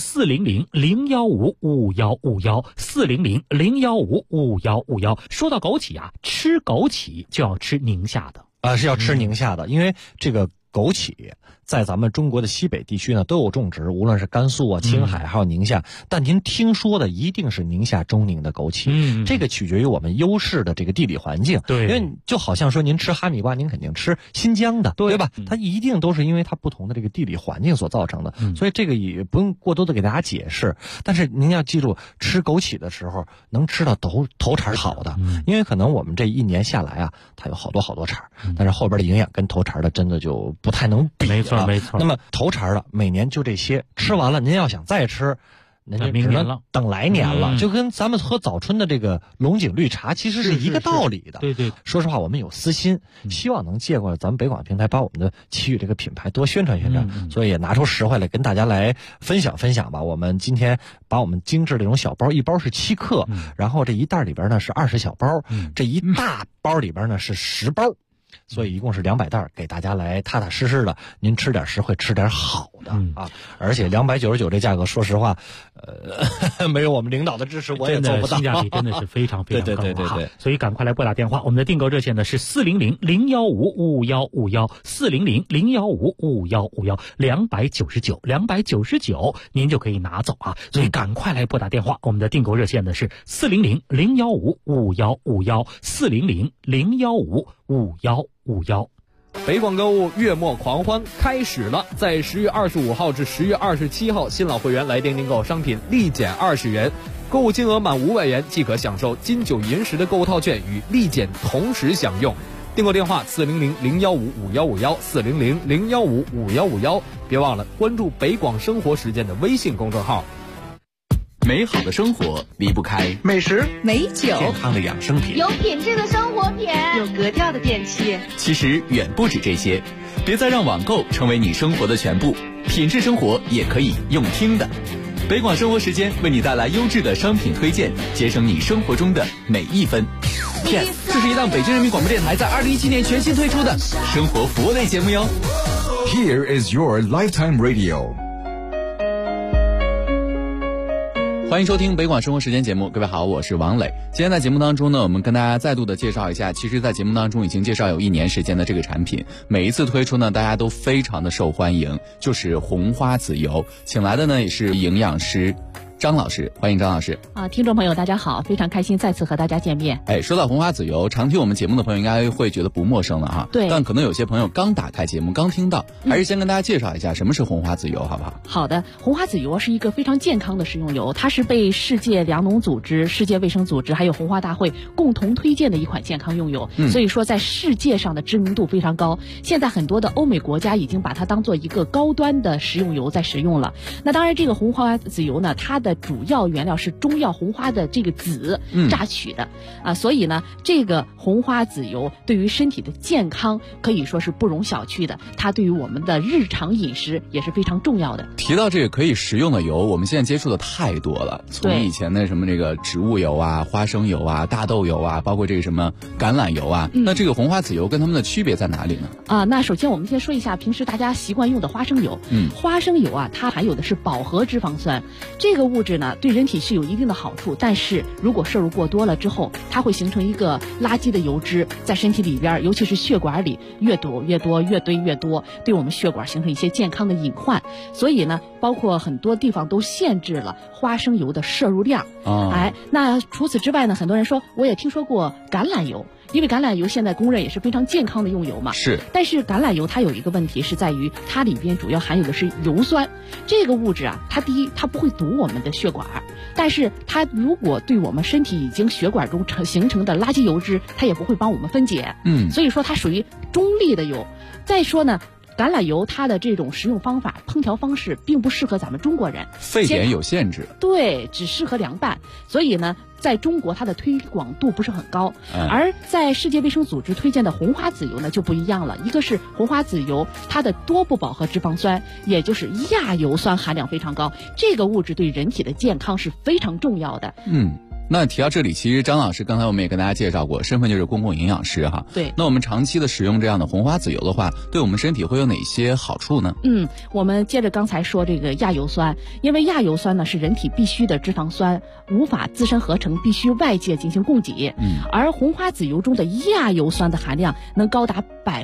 400-015-5151，400-015-5151。说到枸杞啊，吃枸杞就要吃宁夏的。 是要吃宁夏的，因为这个枸杞在咱们中国的西北地区呢都有种植，无论是甘肃啊、青海还有宁夏，但您听说的一定是宁夏中宁的枸杞。这个取决于我们优势的这个地理环境。 对， 因为就好像说您吃哈密瓜，您肯定吃新疆的，对吧？它一定都是因为它不同的这个地理环境所造成的，所以这个也不用过多的给大家解释。但是您要记住，吃枸杞的时候能吃到头茬好的，因为可能我们这一年下来啊，它有好多茬，但是后边的营养跟头茬的真的就不太能比了。 没错。 那么头茬的每年就这些，吃完了您要想再吃，那就只能等来年了，就跟咱们喝早春的这个龙井绿茶其实是一个道理的。 对， 说实话，我们有私心，希望能借过咱们北广平台把我们的奇遇这个品牌多宣传宣传，所以也拿出实惠来跟大家来分享吧。我们今天把我们精致这种小包，一包是7克，然后这一袋里边呢是20小包，这一大包里边呢是10包。所以一共是200袋，给大家来踏踏实实的，您吃点实惠，吃点好的啊！而且299这价格，说实话，没有我们领导的支持，我也做不到。 性价比真的是非常非常高。 对， 所以赶快来拨打电话，我们的订购热线呢是400-015-5151，400-015-5151，299，您就可以拿走啊！所以赶快来拨打电话，我们的订购热线呢是400-015-5151，400-015-5151。 北广购物月末狂欢开始了，在10月25号至10月27号，新老会员来电订购商品立减20元，购物金额满500元即可享受金9银10的购物套券与立减同时享用。订购电话400-015-5151，400-015-5151，别忘了关注北广生活时间的微信公众号。 美好的生活离不开美食、 美酒、 健康的养生品， 有品质的生活品， 有格调的电器。 其实远不止这些，别再让网购成为你生活的全部，品质生活也可以用听的。北广生活时间为你带来优质的商品推荐，节省你生活中的每一分。Yes， 这是一档北京人民广播电台在2017年全新推出的生活服务类节目哟。 Here is your lifetime radio。 欢迎收听北广生活时间节目，各位好，我是王磊。今天在节目当中呢，我们跟大家再度的介绍一下，其实在节目当中已经介绍有1年时间的这个产品，每一次推出呢，大家都非常的受欢迎，就是红花籽油。请来的呢也是营养师张老师，欢迎张老师。 听众朋友大家好，非常开心再次和大家见面。 说到红花籽油，常听我们节目的朋友应该会觉得不陌生了哈。 对。 但可能有些朋友刚打开节目，刚听到，还是先跟大家介绍一下什么是红花籽油，好不好？ 好的，红花籽油是一个非常健康的食用油，它是被世界粮农组织、世界卫生组织还有红花大会共同推荐的一款健康用油，所以说在世界上的知名度非常高。现在很多的欧美国家已经把它当做一个高端的食用油在使用了。那当然，这个红花籽油呢，它的主要原料是中药红花的这个籽榨取的所以呢，这个红花籽油对于身体的健康可以说是不容小觑的，它对于我们的日常饮食也是非常重要的。 提到这个可以食用的油，我们现在接触的太多了，从以前的什么这个植物油啊、花生油啊、大豆油啊，包括这个什么橄榄油啊，那这个红花籽油跟它们的区别在哪里呢？ 那首先我们先说一下平时大家习惯用的花生油。花生油它含有的是饱和脂肪酸，这个物质呢对人体是有一定的好处，但是如果摄入过多了之后，它会形成一个垃圾的油脂在身体里边，尤其是血管里越堆越多，对我们血管形成一些健康的隐患。所以呢，包括很多地方都限制了花生油的摄入量。那除此之外呢，很多人说我也听说过橄榄油，因为橄榄油现在公认也是非常健康的用油嘛。 是。 但是橄榄油它有一个问题是在于它里边主要含有的是油酸，这个物质它第一它不会堵我们的血管，但是它如果对我们身体已经血管中形成的垃圾油脂，它也不会帮我们分解。所以说它属于中立的油。再说呢，橄榄油它的这种食用方法、烹调方式并不适合咱们中国人， 沸点有限制。 对，只适合凉拌。所以呢，在中国它的推广度不是很高。而在世界卫生组织推荐的红花籽油呢就不一样了，一个是红花籽油它的多不饱和脂肪酸，也就是亚油酸含量非常高，这个物质对人体的健康是非常重要的。 那提到这里，其实张老师刚才我们也跟大家介绍过，身份就是公共营养师哈。 对。 那我们长期的使用这样的红花籽油的话，对我们身体会有哪些好处呢？ 我们接着刚才说这个亚油酸，因为亚油酸呢是人体必需的脂肪酸，无法自身合成，必须外界进行供给。而红花籽油中的亚油酸的含量能高达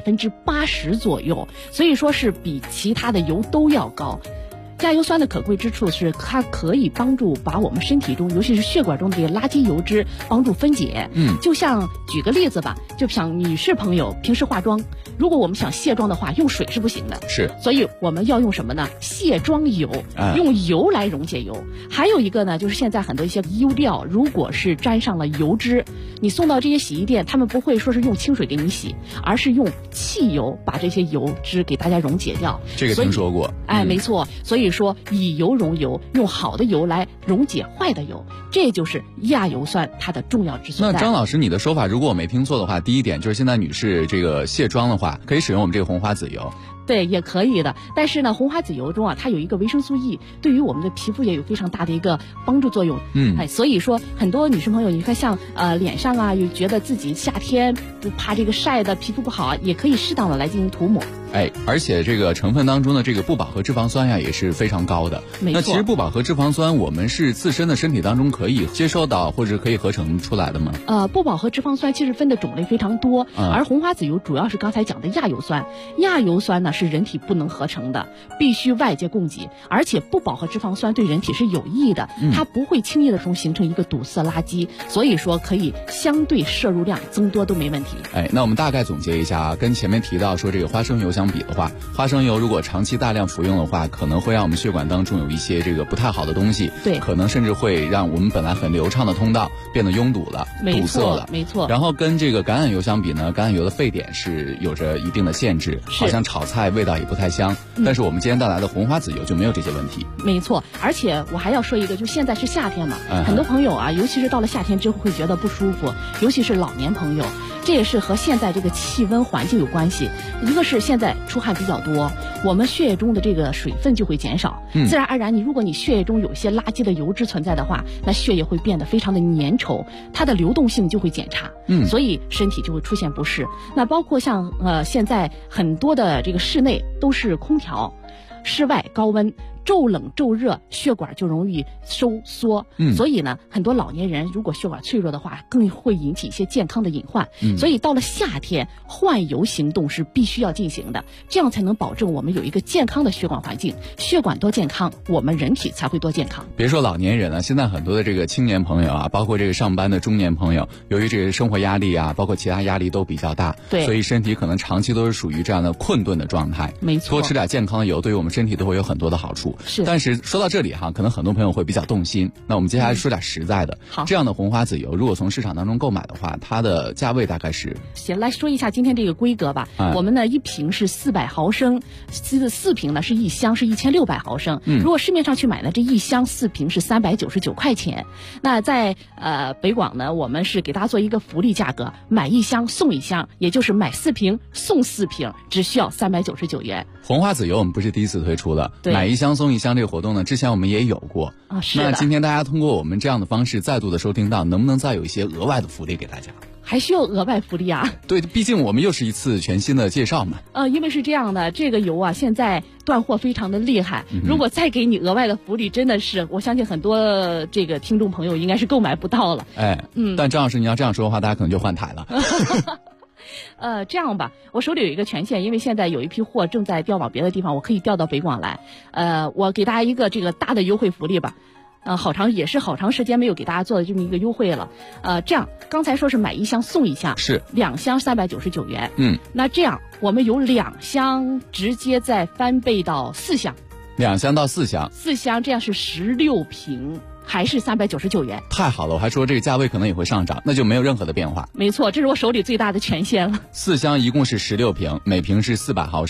80%左右，所以说是比其他的油都要高。亚油酸的可贵之处是它可以帮助把我们身体中，尤其是血管中的这个垃圾油脂帮助分解。就像举个例子吧，就像女士朋友平时化妆，如果我们想卸妆的话，用水是不行的， 是， 所以我们要用什么呢？卸妆油，用油来溶解油。还有一个呢，就是现在很多一些衣料，如果是沾上了油脂，你送到这些洗衣店，他们不会说是用清水给你洗，而是用汽油把这些油脂给大家溶解掉。 这个听说过。 没错，所以说以油溶油，用好的油来溶解坏的油，这就是亚油酸它的重要之所在。 那张老师，你的说法如果我没听错的话，第一点就是现在女士这个卸妆的话，可以使用我们这个红花籽油。 对，也可以的。但是呢，红花籽油中它有一个维生素 E， 对于我们的皮肤也有非常大的一个帮助作用。所以说很多女生朋友，你看像脸上啊，又觉得自己夏天不怕这个晒的皮肤不好，也可以适当的来进行涂抹。 而且这个成分当中的这个不饱和脂肪酸呀也是非常高的。 没错。 那其实不饱和脂肪酸我们是自身的身体当中可以接受到或者可以合成出来的吗？ 不饱和脂肪酸其实分的种类非常多，而红花籽油主要是刚才讲的亚油酸。亚油酸呢是人体不能合成的，必须外界供给，而且不饱和脂肪酸对人体是有益的，它不会轻易的形成一个堵塞垃圾，所以说可以相对摄入量增多都没问题。 那我们大概总结一下啊，跟前面提到说这个花生油相比的话，花生油如果长期大量服用的话，可能会让我们血管当中有一些这个不太好的东西， 对， 可能甚至会让我们本来很流畅的通道变得拥堵了，堵塞了。 没错。 然后跟这个橄榄油相比呢，橄榄油的沸点是有着一定的限制，好像炒菜味道也不太香。但是我们今天带来的红花籽油就没有这些问题。 没错。而且我还要说一个，就现在是夏天嘛，很多朋友啊，尤其是到了夏天之后会觉得不舒服，尤其是老年朋友，这也是和现在这个气温环境有关系。一个是现在出汗比较多，我们血液中的这个水分就会减少，自然而然如果你血液中有一些垃圾的油脂存在的话，那血液会变得非常的粘稠，它的流动性就会减差，所以身体就会出现不适。那包括像现在很多的这个室内都是空调，室外高温，骤冷骤热，血管就容易收缩，所以呢，很多老年人如果血管脆弱的话，更会引起一些健康的隐患。所以到了夏天，换油行动是必须要进行的，这样才能保证我们有一个健康的血管环境。血管多健康，我们人体才会多健康。 别说老年人了，现在很多的这个青年朋友啊，包括这个上班的中年朋友，由于这个生活压力啊，包括其他压力都比较大， 对， 所以身体可能长期都是属于这样的困顿的状态。 没错， 多吃点健康的油，对于我们身体都会有很多的好处。 是， 但是说到这里哈，可能很多朋友会比较动心。那我们接下来说点实在的。 好， 这样的红花籽油，如果从市场当中购买的话，它的价位大概是？ 行，来说一下今天这个规格吧。我们呢，一瓶是400毫升，4瓶呢是一箱是1600毫升。如果市面上去买呢，这一箱4瓶是399块钱。那在北广呢，我们是给大家做一个福利价格，买一箱送一箱，也就是买4瓶送4瓶，只需要399元。 红花籽油我们不是第一次推出了，买一箱送一箱这个活动呢，之前我们也有过啊。是的。 那今天大家通过我们这样的方式再度的收听到，能不能再有一些额外的福利给大家？ 还需要额外福利啊？ 对，毕竟我们又是一次全新的介绍嘛。 因为是这样的，这个油啊现在断货非常的厉害，如果再给你额外的福利，真的是我相信很多这个听众朋友应该是购买不到了。 但张老师你要这样说的话，大家可能就换台了。 这样吧，我手里有一个权限，因为现在有一批货正在调往别的地方，我可以调到北广来。我给大家一个这个大的优惠福利吧。好长时间没有给大家做的这么一个优惠了。这样刚才说是买一箱送一箱， 是 2箱399元。那这样我们有2箱直接再翻倍到4箱 ，2箱到4箱 ，4箱这样是16瓶。还是399元， 太好了！我还说这个价位可能也会上涨，那就没有任何的变化。 没错，这是我手里最大的权限了。 4箱一共是16瓶，每瓶是400毫升。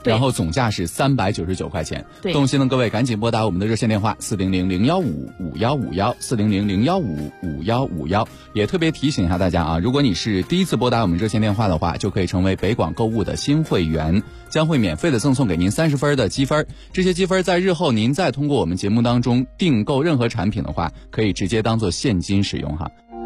然后总价是399块钱。 对， 动心的各位赶紧拨打我们的热线电话400-015-5151，400-015-5151。也特别提醒一下大家啊，如果你是第一次拨打我们热线电话的话，就可以成为北广购物的新会员，将会免费的赠送给您30分的积分。这些积分在日后您再通过我们节目当中订购任何产品的话，可以直接当做现金使用哈。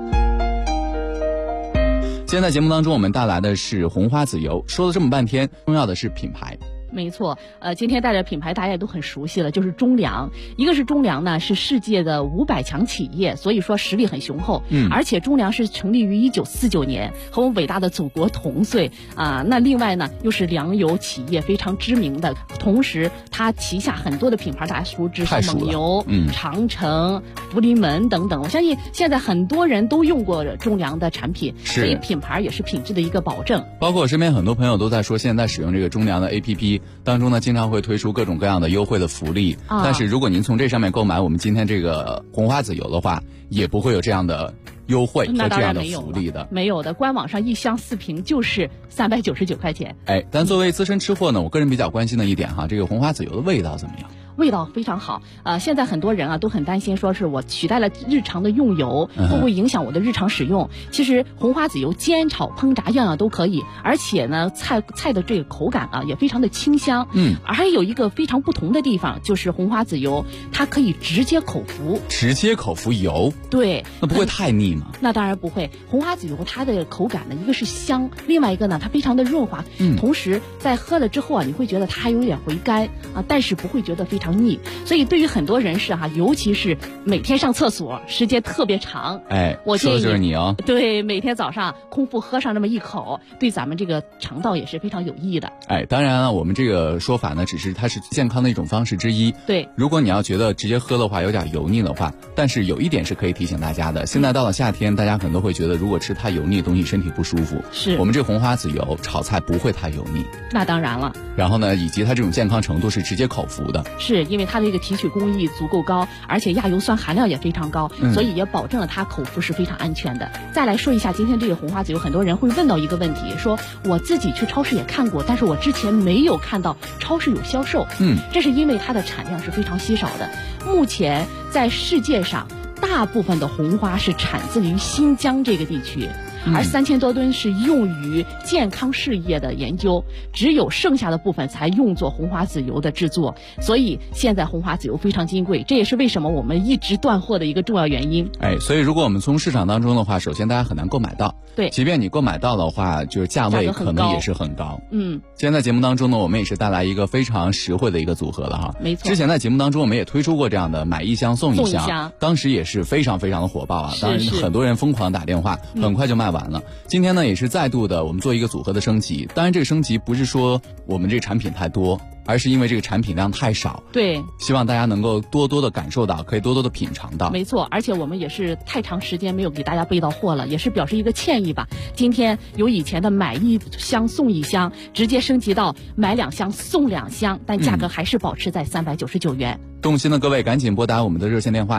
今天在节目当中我们带来的是红花籽油，说了这么半天，重要的是品牌。 没错，今天带着品牌大家也都很熟悉了，就是中粮。一个是中粮呢，是世界的500强企业，所以说实力很雄厚。而且中粮是成立于1949年，和我们伟大的祖国同岁啊。那另外呢，又是粮油企业非常知名的，同时它旗下很多的品牌大家熟知，是蒙牛、长城、福临门等等。我相信现在很多人都用过中粮的产品，所以品牌也是品质的一个保证。 包括我身边很多朋友都在说，现在使用这个中粮的 APP。当中呢，经常会推出各种各样的优惠的福利，但是如果您从这上面购买我们今天这个红花籽油的话，也不会有这样的优惠和这样的福利的。 没有的，官网上1箱4瓶就是399块钱。 但作为资深吃货呢，我个人比较关心的一点哈，这个红花籽油的味道怎么样？ 味道非常好，现在很多人啊都很担心，说是我取代了日常的用油，会不会影响我的日常使用？其实红花籽油煎炒烹炸样样都可以，而且呢菜的这个口感啊也非常的清香。还有一个非常不同的地方，就是红花籽油它可以直接口服。 直接口服油？ 对。 那不会太腻吗？ 那当然不会，红花籽油它的口感呢，一个是香，另外一个呢它非常的润滑，同时在喝了之后啊，你会觉得它还有点回甘啊，但是不会觉得非常腻，所以对于很多人士哈，尤其是每天上厕所时间特别长，我建议说的就是你哦。 对，每天早上空腹喝上那么一口，对咱们这个肠道也是非常有益的。 当然了，我们这个说法呢，只是它是健康的一种方式之一。 对， 如果你要觉得直接喝的话有点油腻的话，但是有一点是可以提醒大家的，现在到了夏天，大家可能都会觉得如果吃太油腻的东西身体不舒服。 是， 我们这红花籽油炒菜不会太油腻。 那当然了。 然后呢，以及它这种健康程度是直接口服的。 是因为它这个提取工艺足够高，而且亚油酸含量也非常高，所以也保证了它口服是非常安全的。再来说一下今天这个红花籽油，很多人会问到一个问题，说我自己去超市也看过，但是我之前没有看到超市有销售。这是因为它的产量是非常稀少的。目前在世界上，大部分的红花是产自于新疆这个地区。而3000多吨是用于健康事业的研究，只有剩下的部分才用作红花籽油的制作，所以现在红花籽油非常金贵，这也是为什么我们一直断货的一个重要原因。 所以如果我们从市场当中的话，首先大家很难购买到。 对， 即便你购买到的话，就是价位可能也是很高。今天在节目当中呢，我们也是带来一个非常实惠的一个组合了哈。 没错。 之前在节目当中我们也推出过这样的买1箱送1箱，当时也是非常非常的火爆啊。当然很多人疯狂打电话，很快就卖完了。今天呢也是再度的我们做一个组合的升级，当然这个升级不是说我们这个产品太多，而是因为这个产品量太少。 对， 希望大家能够多多的感受到，可以多多的品尝到。 没错，而且我们也是太长时间没有给大家备到货了，也是表示一个歉意吧。今天由以前的买1箱送1箱，直接升级到买2箱送2箱，但价格还是保持在399元。 动心的各位赶紧拨打我们的热线电话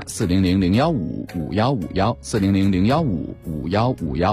400-015-5151，400-015-5151。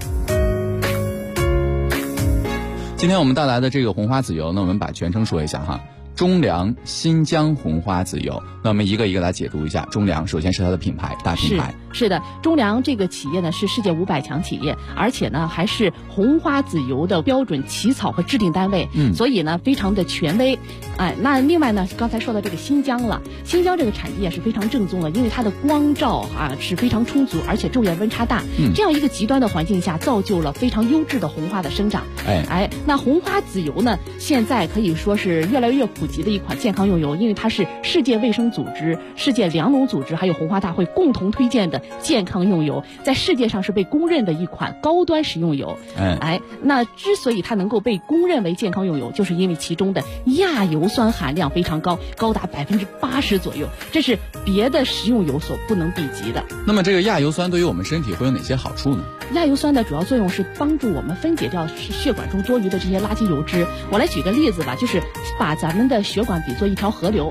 今天我们带来的这个红花籽油呢，我们把全称说一下哈，中粮新疆红花籽油。那我们一个一个来解读一下。中粮首先是它的品牌，大品牌。 是的，中粮这个企业呢是世界500强企业，而且呢还是红花籽油的标准起草和制定单位，所以呢非常的权威。那另外呢，刚才说到这个新疆了，新疆这个产地也是非常正宗的，因为它的光照是非常充足，而且昼夜温差大，这样一个极端的环境下，造就了非常优质的红花的生长。那红花籽油呢，现在可以说是越来越普及的一款健康用油，因为它是世界卫生组织、世界粮农组织还有红花大会共同推荐的健康用油，在世界上是被公认的一款高端食用油。那之所以它能够被公认为健康用油，就是因为其中的亚油酸含量非常高，高达80%左右，这是别的食用油所不能比及的。 那么这个亚油酸对于我们身体会有哪些好处呢？ 亚油酸的主要作用是帮助我们分解掉血管中多余的这些垃圾油脂。我来举个例子吧，就是把咱们的血管比作一条河流，如果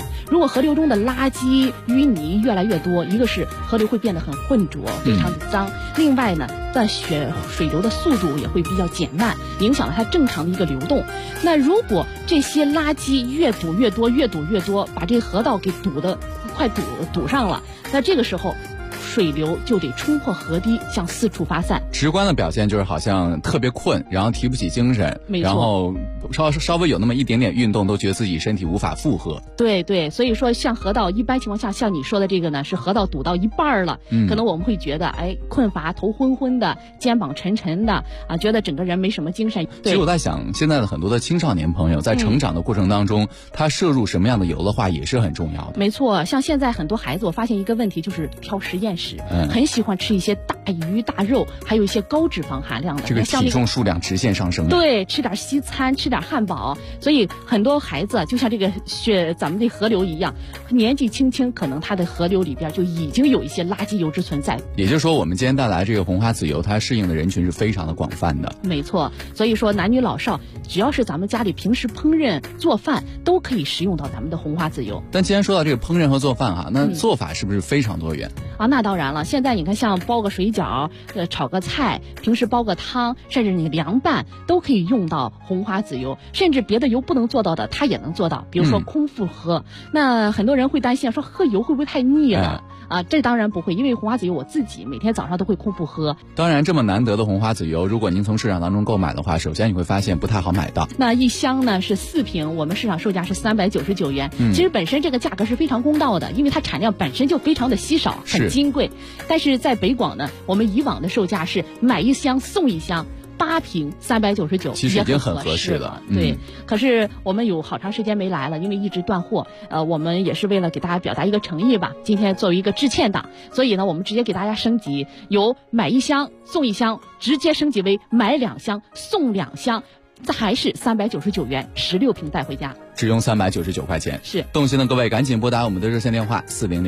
河流中的垃圾淤泥越来越多，一个是河流会变得很浑浊，非常的脏，另外呢，在水流的速度也会比较减慢，影响了它正常的一个流动。那如果这些垃圾越堵越多，越堵越多，把这个河道给快堵上了，那这个时候水流就得冲破河堤，向四处发散。 直观的表现就是好像特别困，然后提不起精神，然后稍微有那么一点点运动，都觉得自己身体无法负荷。 对，所以说像河道一般情况下，像你说的这个呢，是河道堵到一半了，可能我们会觉得困乏、头昏昏的、肩膀沉沉的啊，觉得整个人没什么精神。 其实我在想，现在的很多的青少年朋友在成长的过程当中，他摄入什么样的油的话也是很重要的。 没错，像现在很多孩子，我发现一个问题就是挑实验室，很喜欢吃一些大鱼大肉，还有一些高脂肪含量的， 这个体重数量直线上升。 对，吃点西餐，吃点汉堡，所以很多孩子就像这个咱们的河流一样，年纪轻轻，可能他的河流里边就已经有一些垃圾油脂存在。 也就是说，我们今天带来这个红花籽油，它适应的人群是非常的广泛的。 没错，所以说男女老少，只要是咱们家里平时烹饪做饭，都可以食用到咱们的红花籽油。 但既然说到这个烹饪和做饭那做法是不是非常多元啊？那当然了，现在你看，像包个水饺，炒个菜，平时煲个汤，甚至你凉拌，都可以用到红花籽油，甚至别的油不能做到的，它也能做到。比如说空腹喝，那很多人会担心说喝油会不会太腻了？这当然不会，因为红花籽油我自己每天早上都会空腹喝。 当然，这么难得的红花籽油，如果您从市场当中购买的话，首先你会发现不太好买到。 那一箱呢是4瓶，我们市场售价是399元。其实本身这个价格是非常公道的，因为它产量本身就非常的稀少，很金贵。但是在北广呢，我们以往的售价是买一箱送一箱。8瓶399， 其实已经很合适了。 对，可是我们有好长时间没来了，因为一直断货。我们也是为了给大家表达一个诚意吧。今天作为一个致歉档，所以呢，我们直接给大家升级，由买一箱送一箱，直接升级为买2箱送2箱，这还是399元，16瓶带回家， 只用399块钱。 是， 动心的各位赶紧拨打我们的热线电话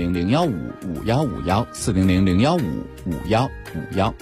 400-015-5151，400-015-5151。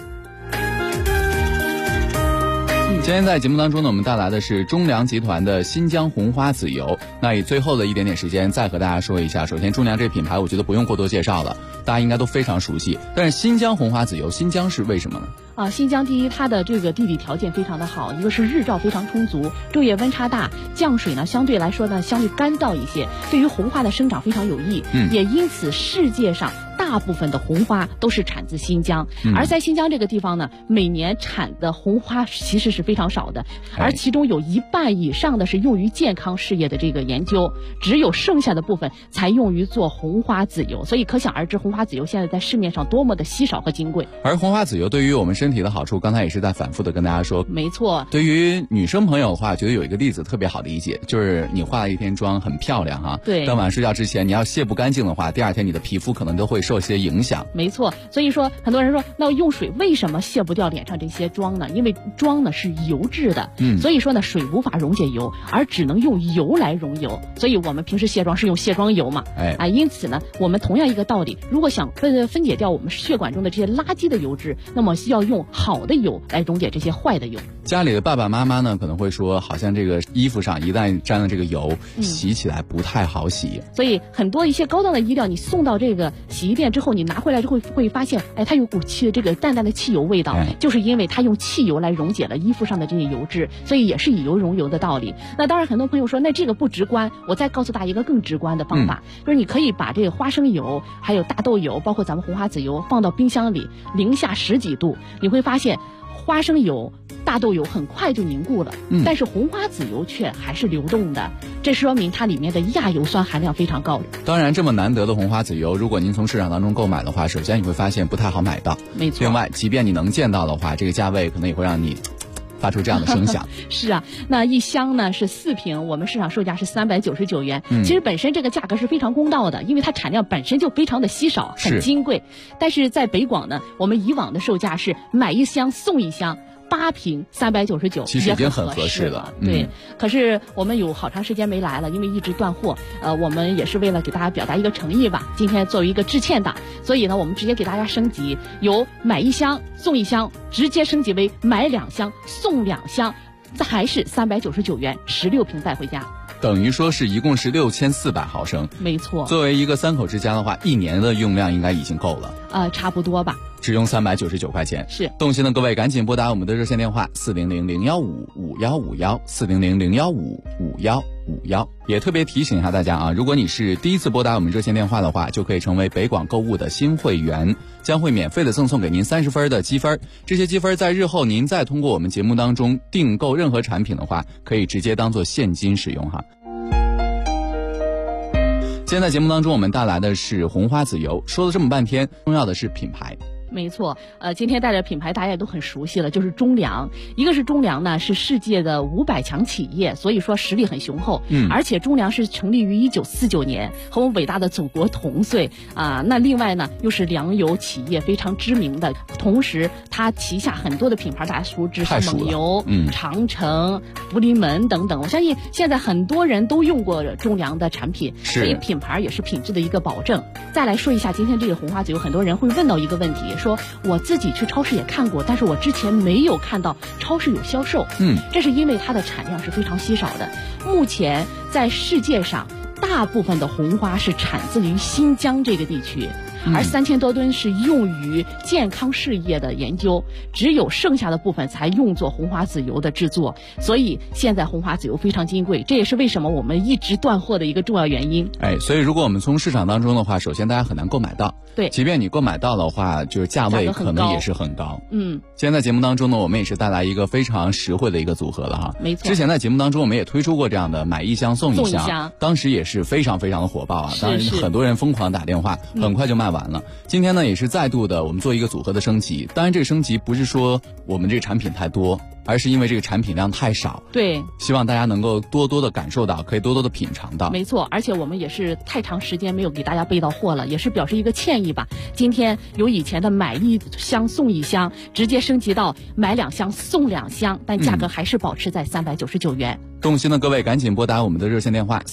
今天在节目当中呢，我们带来的是中粮集团的新疆红花籽油。那以最后的一点点时间再和大家说一下，首先中粮这品牌我觉得不用过多介绍了，大家应该都非常熟悉。但是新疆红花籽油，新疆是为什么呢？ 新疆第一，它的这个地理条件非常的好，一个是日照非常充足，昼夜温差大，降水呢相对来说呢相对干燥一些，对于红花的生长非常有益。也因此世界上大部分的红花都是产自新疆，而在新疆这个地方呢，每年产的红花其实是非常少的，而其中有1半以上的是用于健康事业的这个研究，只有剩下的部分才用于做红花籽油，所以可想而知红花籽油现在在市面上多么的稀少和金贵。 而红花籽油对于我们身体的好处，刚才也是在反复的跟大家说。 没错， 对于女生朋友的话，觉得有一个例子特别好理解，就是你化了一天妆很漂亮哈， 对， 当晚上睡觉之前你要卸不干净的话，第二天你的皮肤可能都会受些影响。 没错，所以说很多人说，那用水为什么卸不掉脸上这些妆呢？因为妆呢是油质的，所以说呢水无法溶解油，而只能用油来溶油，所以我们平时卸妆是用卸妆油嘛，因此呢，我们同样一个道理，如果想分解掉我们血管中的这些垃圾的油脂，那么需要用好的油来溶解这些坏的油。 家里的爸爸妈妈呢可能会说，好像这个衣服上一旦沾了这个油，洗起来不太好洗， 所以很多一些高档的衣料，你送到这个洗衣店之后，你拿回来之后会发现，它有股这个淡淡的汽油味道，就是因为它用汽油来溶解了衣服上的这些油脂，所以也是以油溶油的道理。那当然很多朋友说，那这个不直观，我再告诉大家一个更直观的方法，就是你可以把这个花生油还有大豆油包括咱们红花籽油放到冰箱里零下10几度，你会发现花生油大豆油很快就凝固了，但是红花籽油却还是流动的，这说明它里面的亚油酸含量非常高。 当然这么难得的红花籽油，如果您从市场当中购买的话，首先你会发现不太好买到， 没错。 另外即便你能见到的话，这个价位可能也会让你发出这样的声响。 是啊，那一箱呢是4瓶，我们市场售价是399元。其实本身这个价格是非常公道的，因为它产量本身就非常的稀少，很金贵。但是在北广呢，我们以往的售价是买一箱送一箱，8瓶399， 其实已经很合适了。 对，可是我们有好长时间没来了，因为一直断货。我们也是为了给大家表达一个诚意吧。今天作为一个致歉档，所以呢，我们直接给大家升级，由买一箱送一箱，直接升级为买2箱送2箱，这还是399元，16瓶带回家。 等于说是一共是6400毫升。 没错。 作为一个3口之家的话，1年的用量应该已经够了。 差不多吧。 只用399块钱。 是。 动心的各位赶紧拨打我们的热线电话400-015-5151，400-015-5151。也特别提醒一下大家啊，如果你是第一次拨打我们热线电话的话，就可以成为北广购物的新会员，将会免费的赠送给您30分的积分。这些积分在日后您再通过我们节目当中订购任何产品的话，可以直接当做现金使用哈。今天在节目当中我们带来的是红花籽油，说了这么半天，重要的是品牌。 没错，今天带着品牌大家也都很熟悉了，就是中粮。一个是中粮呢，是世界的500强企业，所以说实力很雄厚。而且中粮是成立于1949年，和我们伟大的祖国同岁啊。那另外呢，又是粮油企业非常知名的，同时它旗下很多的品牌大家熟知，像蒙牛、长城、福临门等等。我相信现在很多人都用过中粮的产品，所以品牌也是品质的一个保证。再来说一下今天这个红花籽油，很多人会问到一个问题，说我自己去超市也看过，但是我之前没有看到超市有销售。这是因为它的产量是非常稀少的。目前在世界上，大部分的红花是产自于新疆这个地区，而3000多吨是用于健康事业的研究，只有剩下的部分才用作红花籽油的制作。所以现在红花籽油非常金贵，这也是为什么我们一直断货的一个重要原因。 所以如果我们从市场当中的话，首先大家很难购买到。 对， 即便你购买到的话，就是价位可能也是很高。今天在节目当中呢，我们也是带来一个非常实惠的一个组合了哈。 没错。 之前在节目当中我们也推出过这样的买1箱送1箱，当时也是非常非常的火爆啊。当然很多人疯狂打电话，很快就卖完了。今天呢也是再度的我们做一个组合的升级，当然这个升级不是说我们这个产品太多，而是因为这个产品量太少。 对， 希望大家能够多多的感受到，可以多多的品尝到。 没错，而且我们也是太长时间没有给大家备到货了，也是表示一个歉意吧。今天由以前的买1箱送1箱，直接升级到买2箱送2箱，但价格还是保持在399元。 动心的各位赶紧拨打我们的热线电话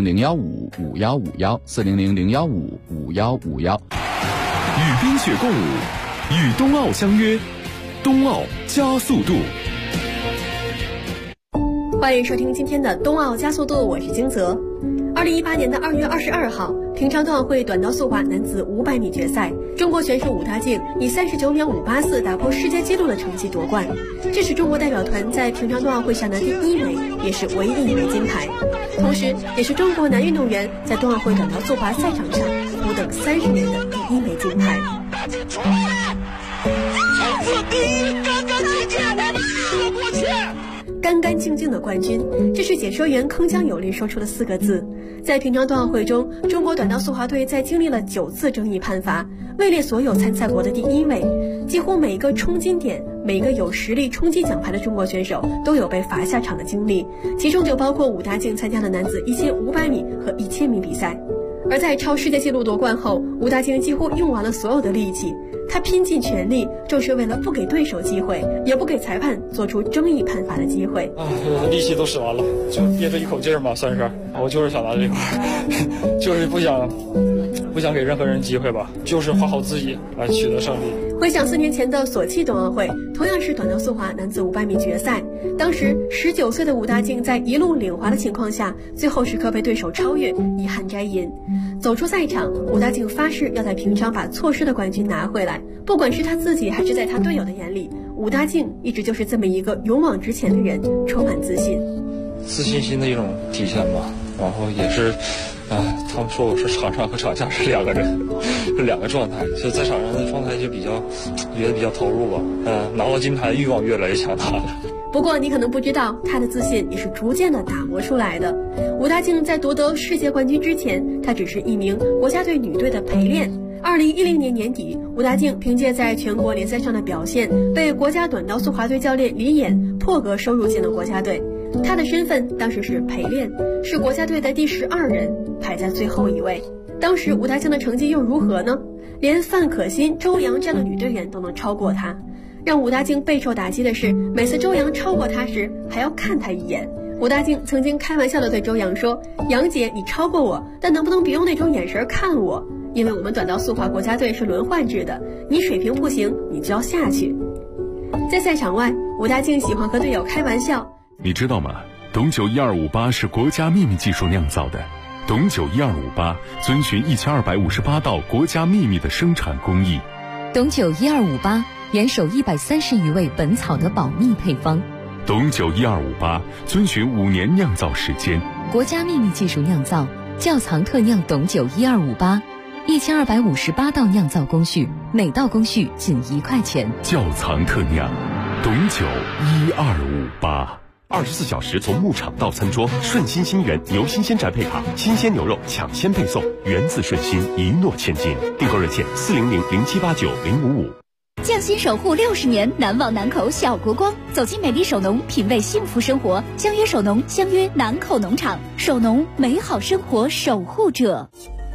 400-015-5151，400-015-5151。 与冰雪共舞，与冬奥相约，冬奥加速度。 欢迎收听今天的冬奥加速度，我是金泽。2018年的2月22号，平昌冬奥会短道速滑男子500米决赛，中国选手武大靖以39秒584打破世界纪录的成绩夺冠，这是中国代表团在平昌冬奥会上的第1枚，也是唯一1枚金牌，同时也是中国男运动员在冬奥会短道速滑赛场上苦等30年的第1枚金牌。第一，干干净净，我们4个过去。干干净净的冠军，这是解说员铿锵有力说出的4个字。在平昌冬奥会中，中国短道速滑队在经历了9次争议判罚，位列所有参赛国的第1位。几乎每一个冲金点，每一个有实力冲击奖牌的中国选手都有被罚下场的经历，其中就包括武大靖参加的男子1500米和1000米比赛。而在超世界纪录夺冠后，武大靖几乎用完了所有的力气，他拼尽全力，正是为了不给对手机会，也不给裁判做出争议判罚的机会。 力气都使完了，就憋着一口劲儿嘛，算是。我就是想拿这块，就是不想给任何人机会吧，就是花好自己来取得胜利。 回想4年前的索契冬奥会，同样是短道速滑男子500米决赛，当时19岁的武大靖在一路领滑的情况下，最后时刻被对手超越，遗憾摘银。走出赛场，武大靖发誓要在平昌把错失的冠军拿回来，不管是他自己还是在他队友的眼里，武大靖一直就是这么一个勇往直前的人，充满自信。 自信心的一种体现吧，然后也是他们说我是场上和场下是2个人，是2个状态，所以在场上的状态就觉得比较投入吧，拿到金牌欲望越来越强大了。 不过你可能不知道，他的自信也是逐渐的打磨出来的。武大靖在夺得世界冠军之前，他只是一名国家队女队的陪练。2010年年底，武大靖凭借在全国联赛上的表现，被国家短道速滑队教练李岩破格收入进了国家队。他的身份当时是陪练，是国家队的第12人，排在最后一位。当时武大靖的成绩又如何呢？连范可新、周洋这样的女队员都能超过他。让武大靖备受打击的是，每次周洋超过他时还要看他一眼。武大靖曾经开玩笑地对周洋说：“杨姐，你超过我，但能不能别用那种眼神看我？因为我们短道速滑国家队是轮换制的，你水平不行，你就要下去。”在赛场外，武大靖喜欢和队友开玩笑。 你知道吗？ 董酒1258是国家秘密技术酿造的。董酒1258遵循1258道国家秘密的生产工艺。 董酒1258严守130余味本草的保密配方。 董酒1258遵循5年酿造时间。 国家秘密技术酿造，窖藏特酿董酒1258，1258道酿造工序，每道工序仅1块钱。 窖藏特酿，董酒1258。 24小时从牧场到餐桌，顺心新源牛新鲜宅配卡，新鲜牛肉抢先配送，源自顺心，一诺千金。订购热线400-0789-055。 匠心守护60年，难忘南口小国光。走进美丽首农，品味幸福生活。相约首农，相约南口农场。首农，美好生活守护者。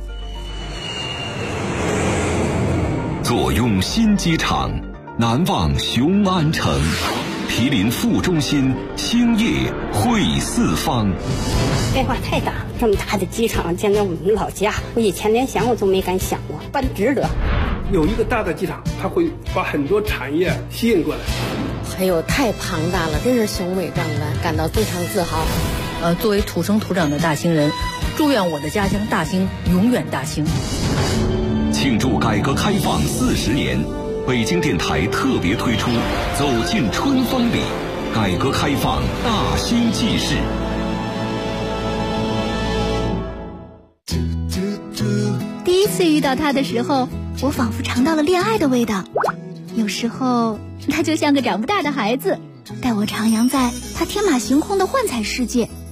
坐拥新机场，难忘雄安城。毗邻副中心，兴业汇四方。 变化太大，这么大的机场建在我们老家，我以前连想我都没敢想过，办值得。 有一个大的机场，它会把很多产业吸引过来。 还有太庞大了，真是雄伟壮观，感到非常自豪。 作为土生土长的大兴人，祝愿我的家乡大兴永远大兴。 庆祝改革开放40年。北京电台特别推出《走进春风里》，改革开放大兴纪事。 第一次遇到他的时候，我仿佛尝到了恋爱的味道。有时候他就像个长不大的孩子，带我徜徉在他天马行空的幻彩世界，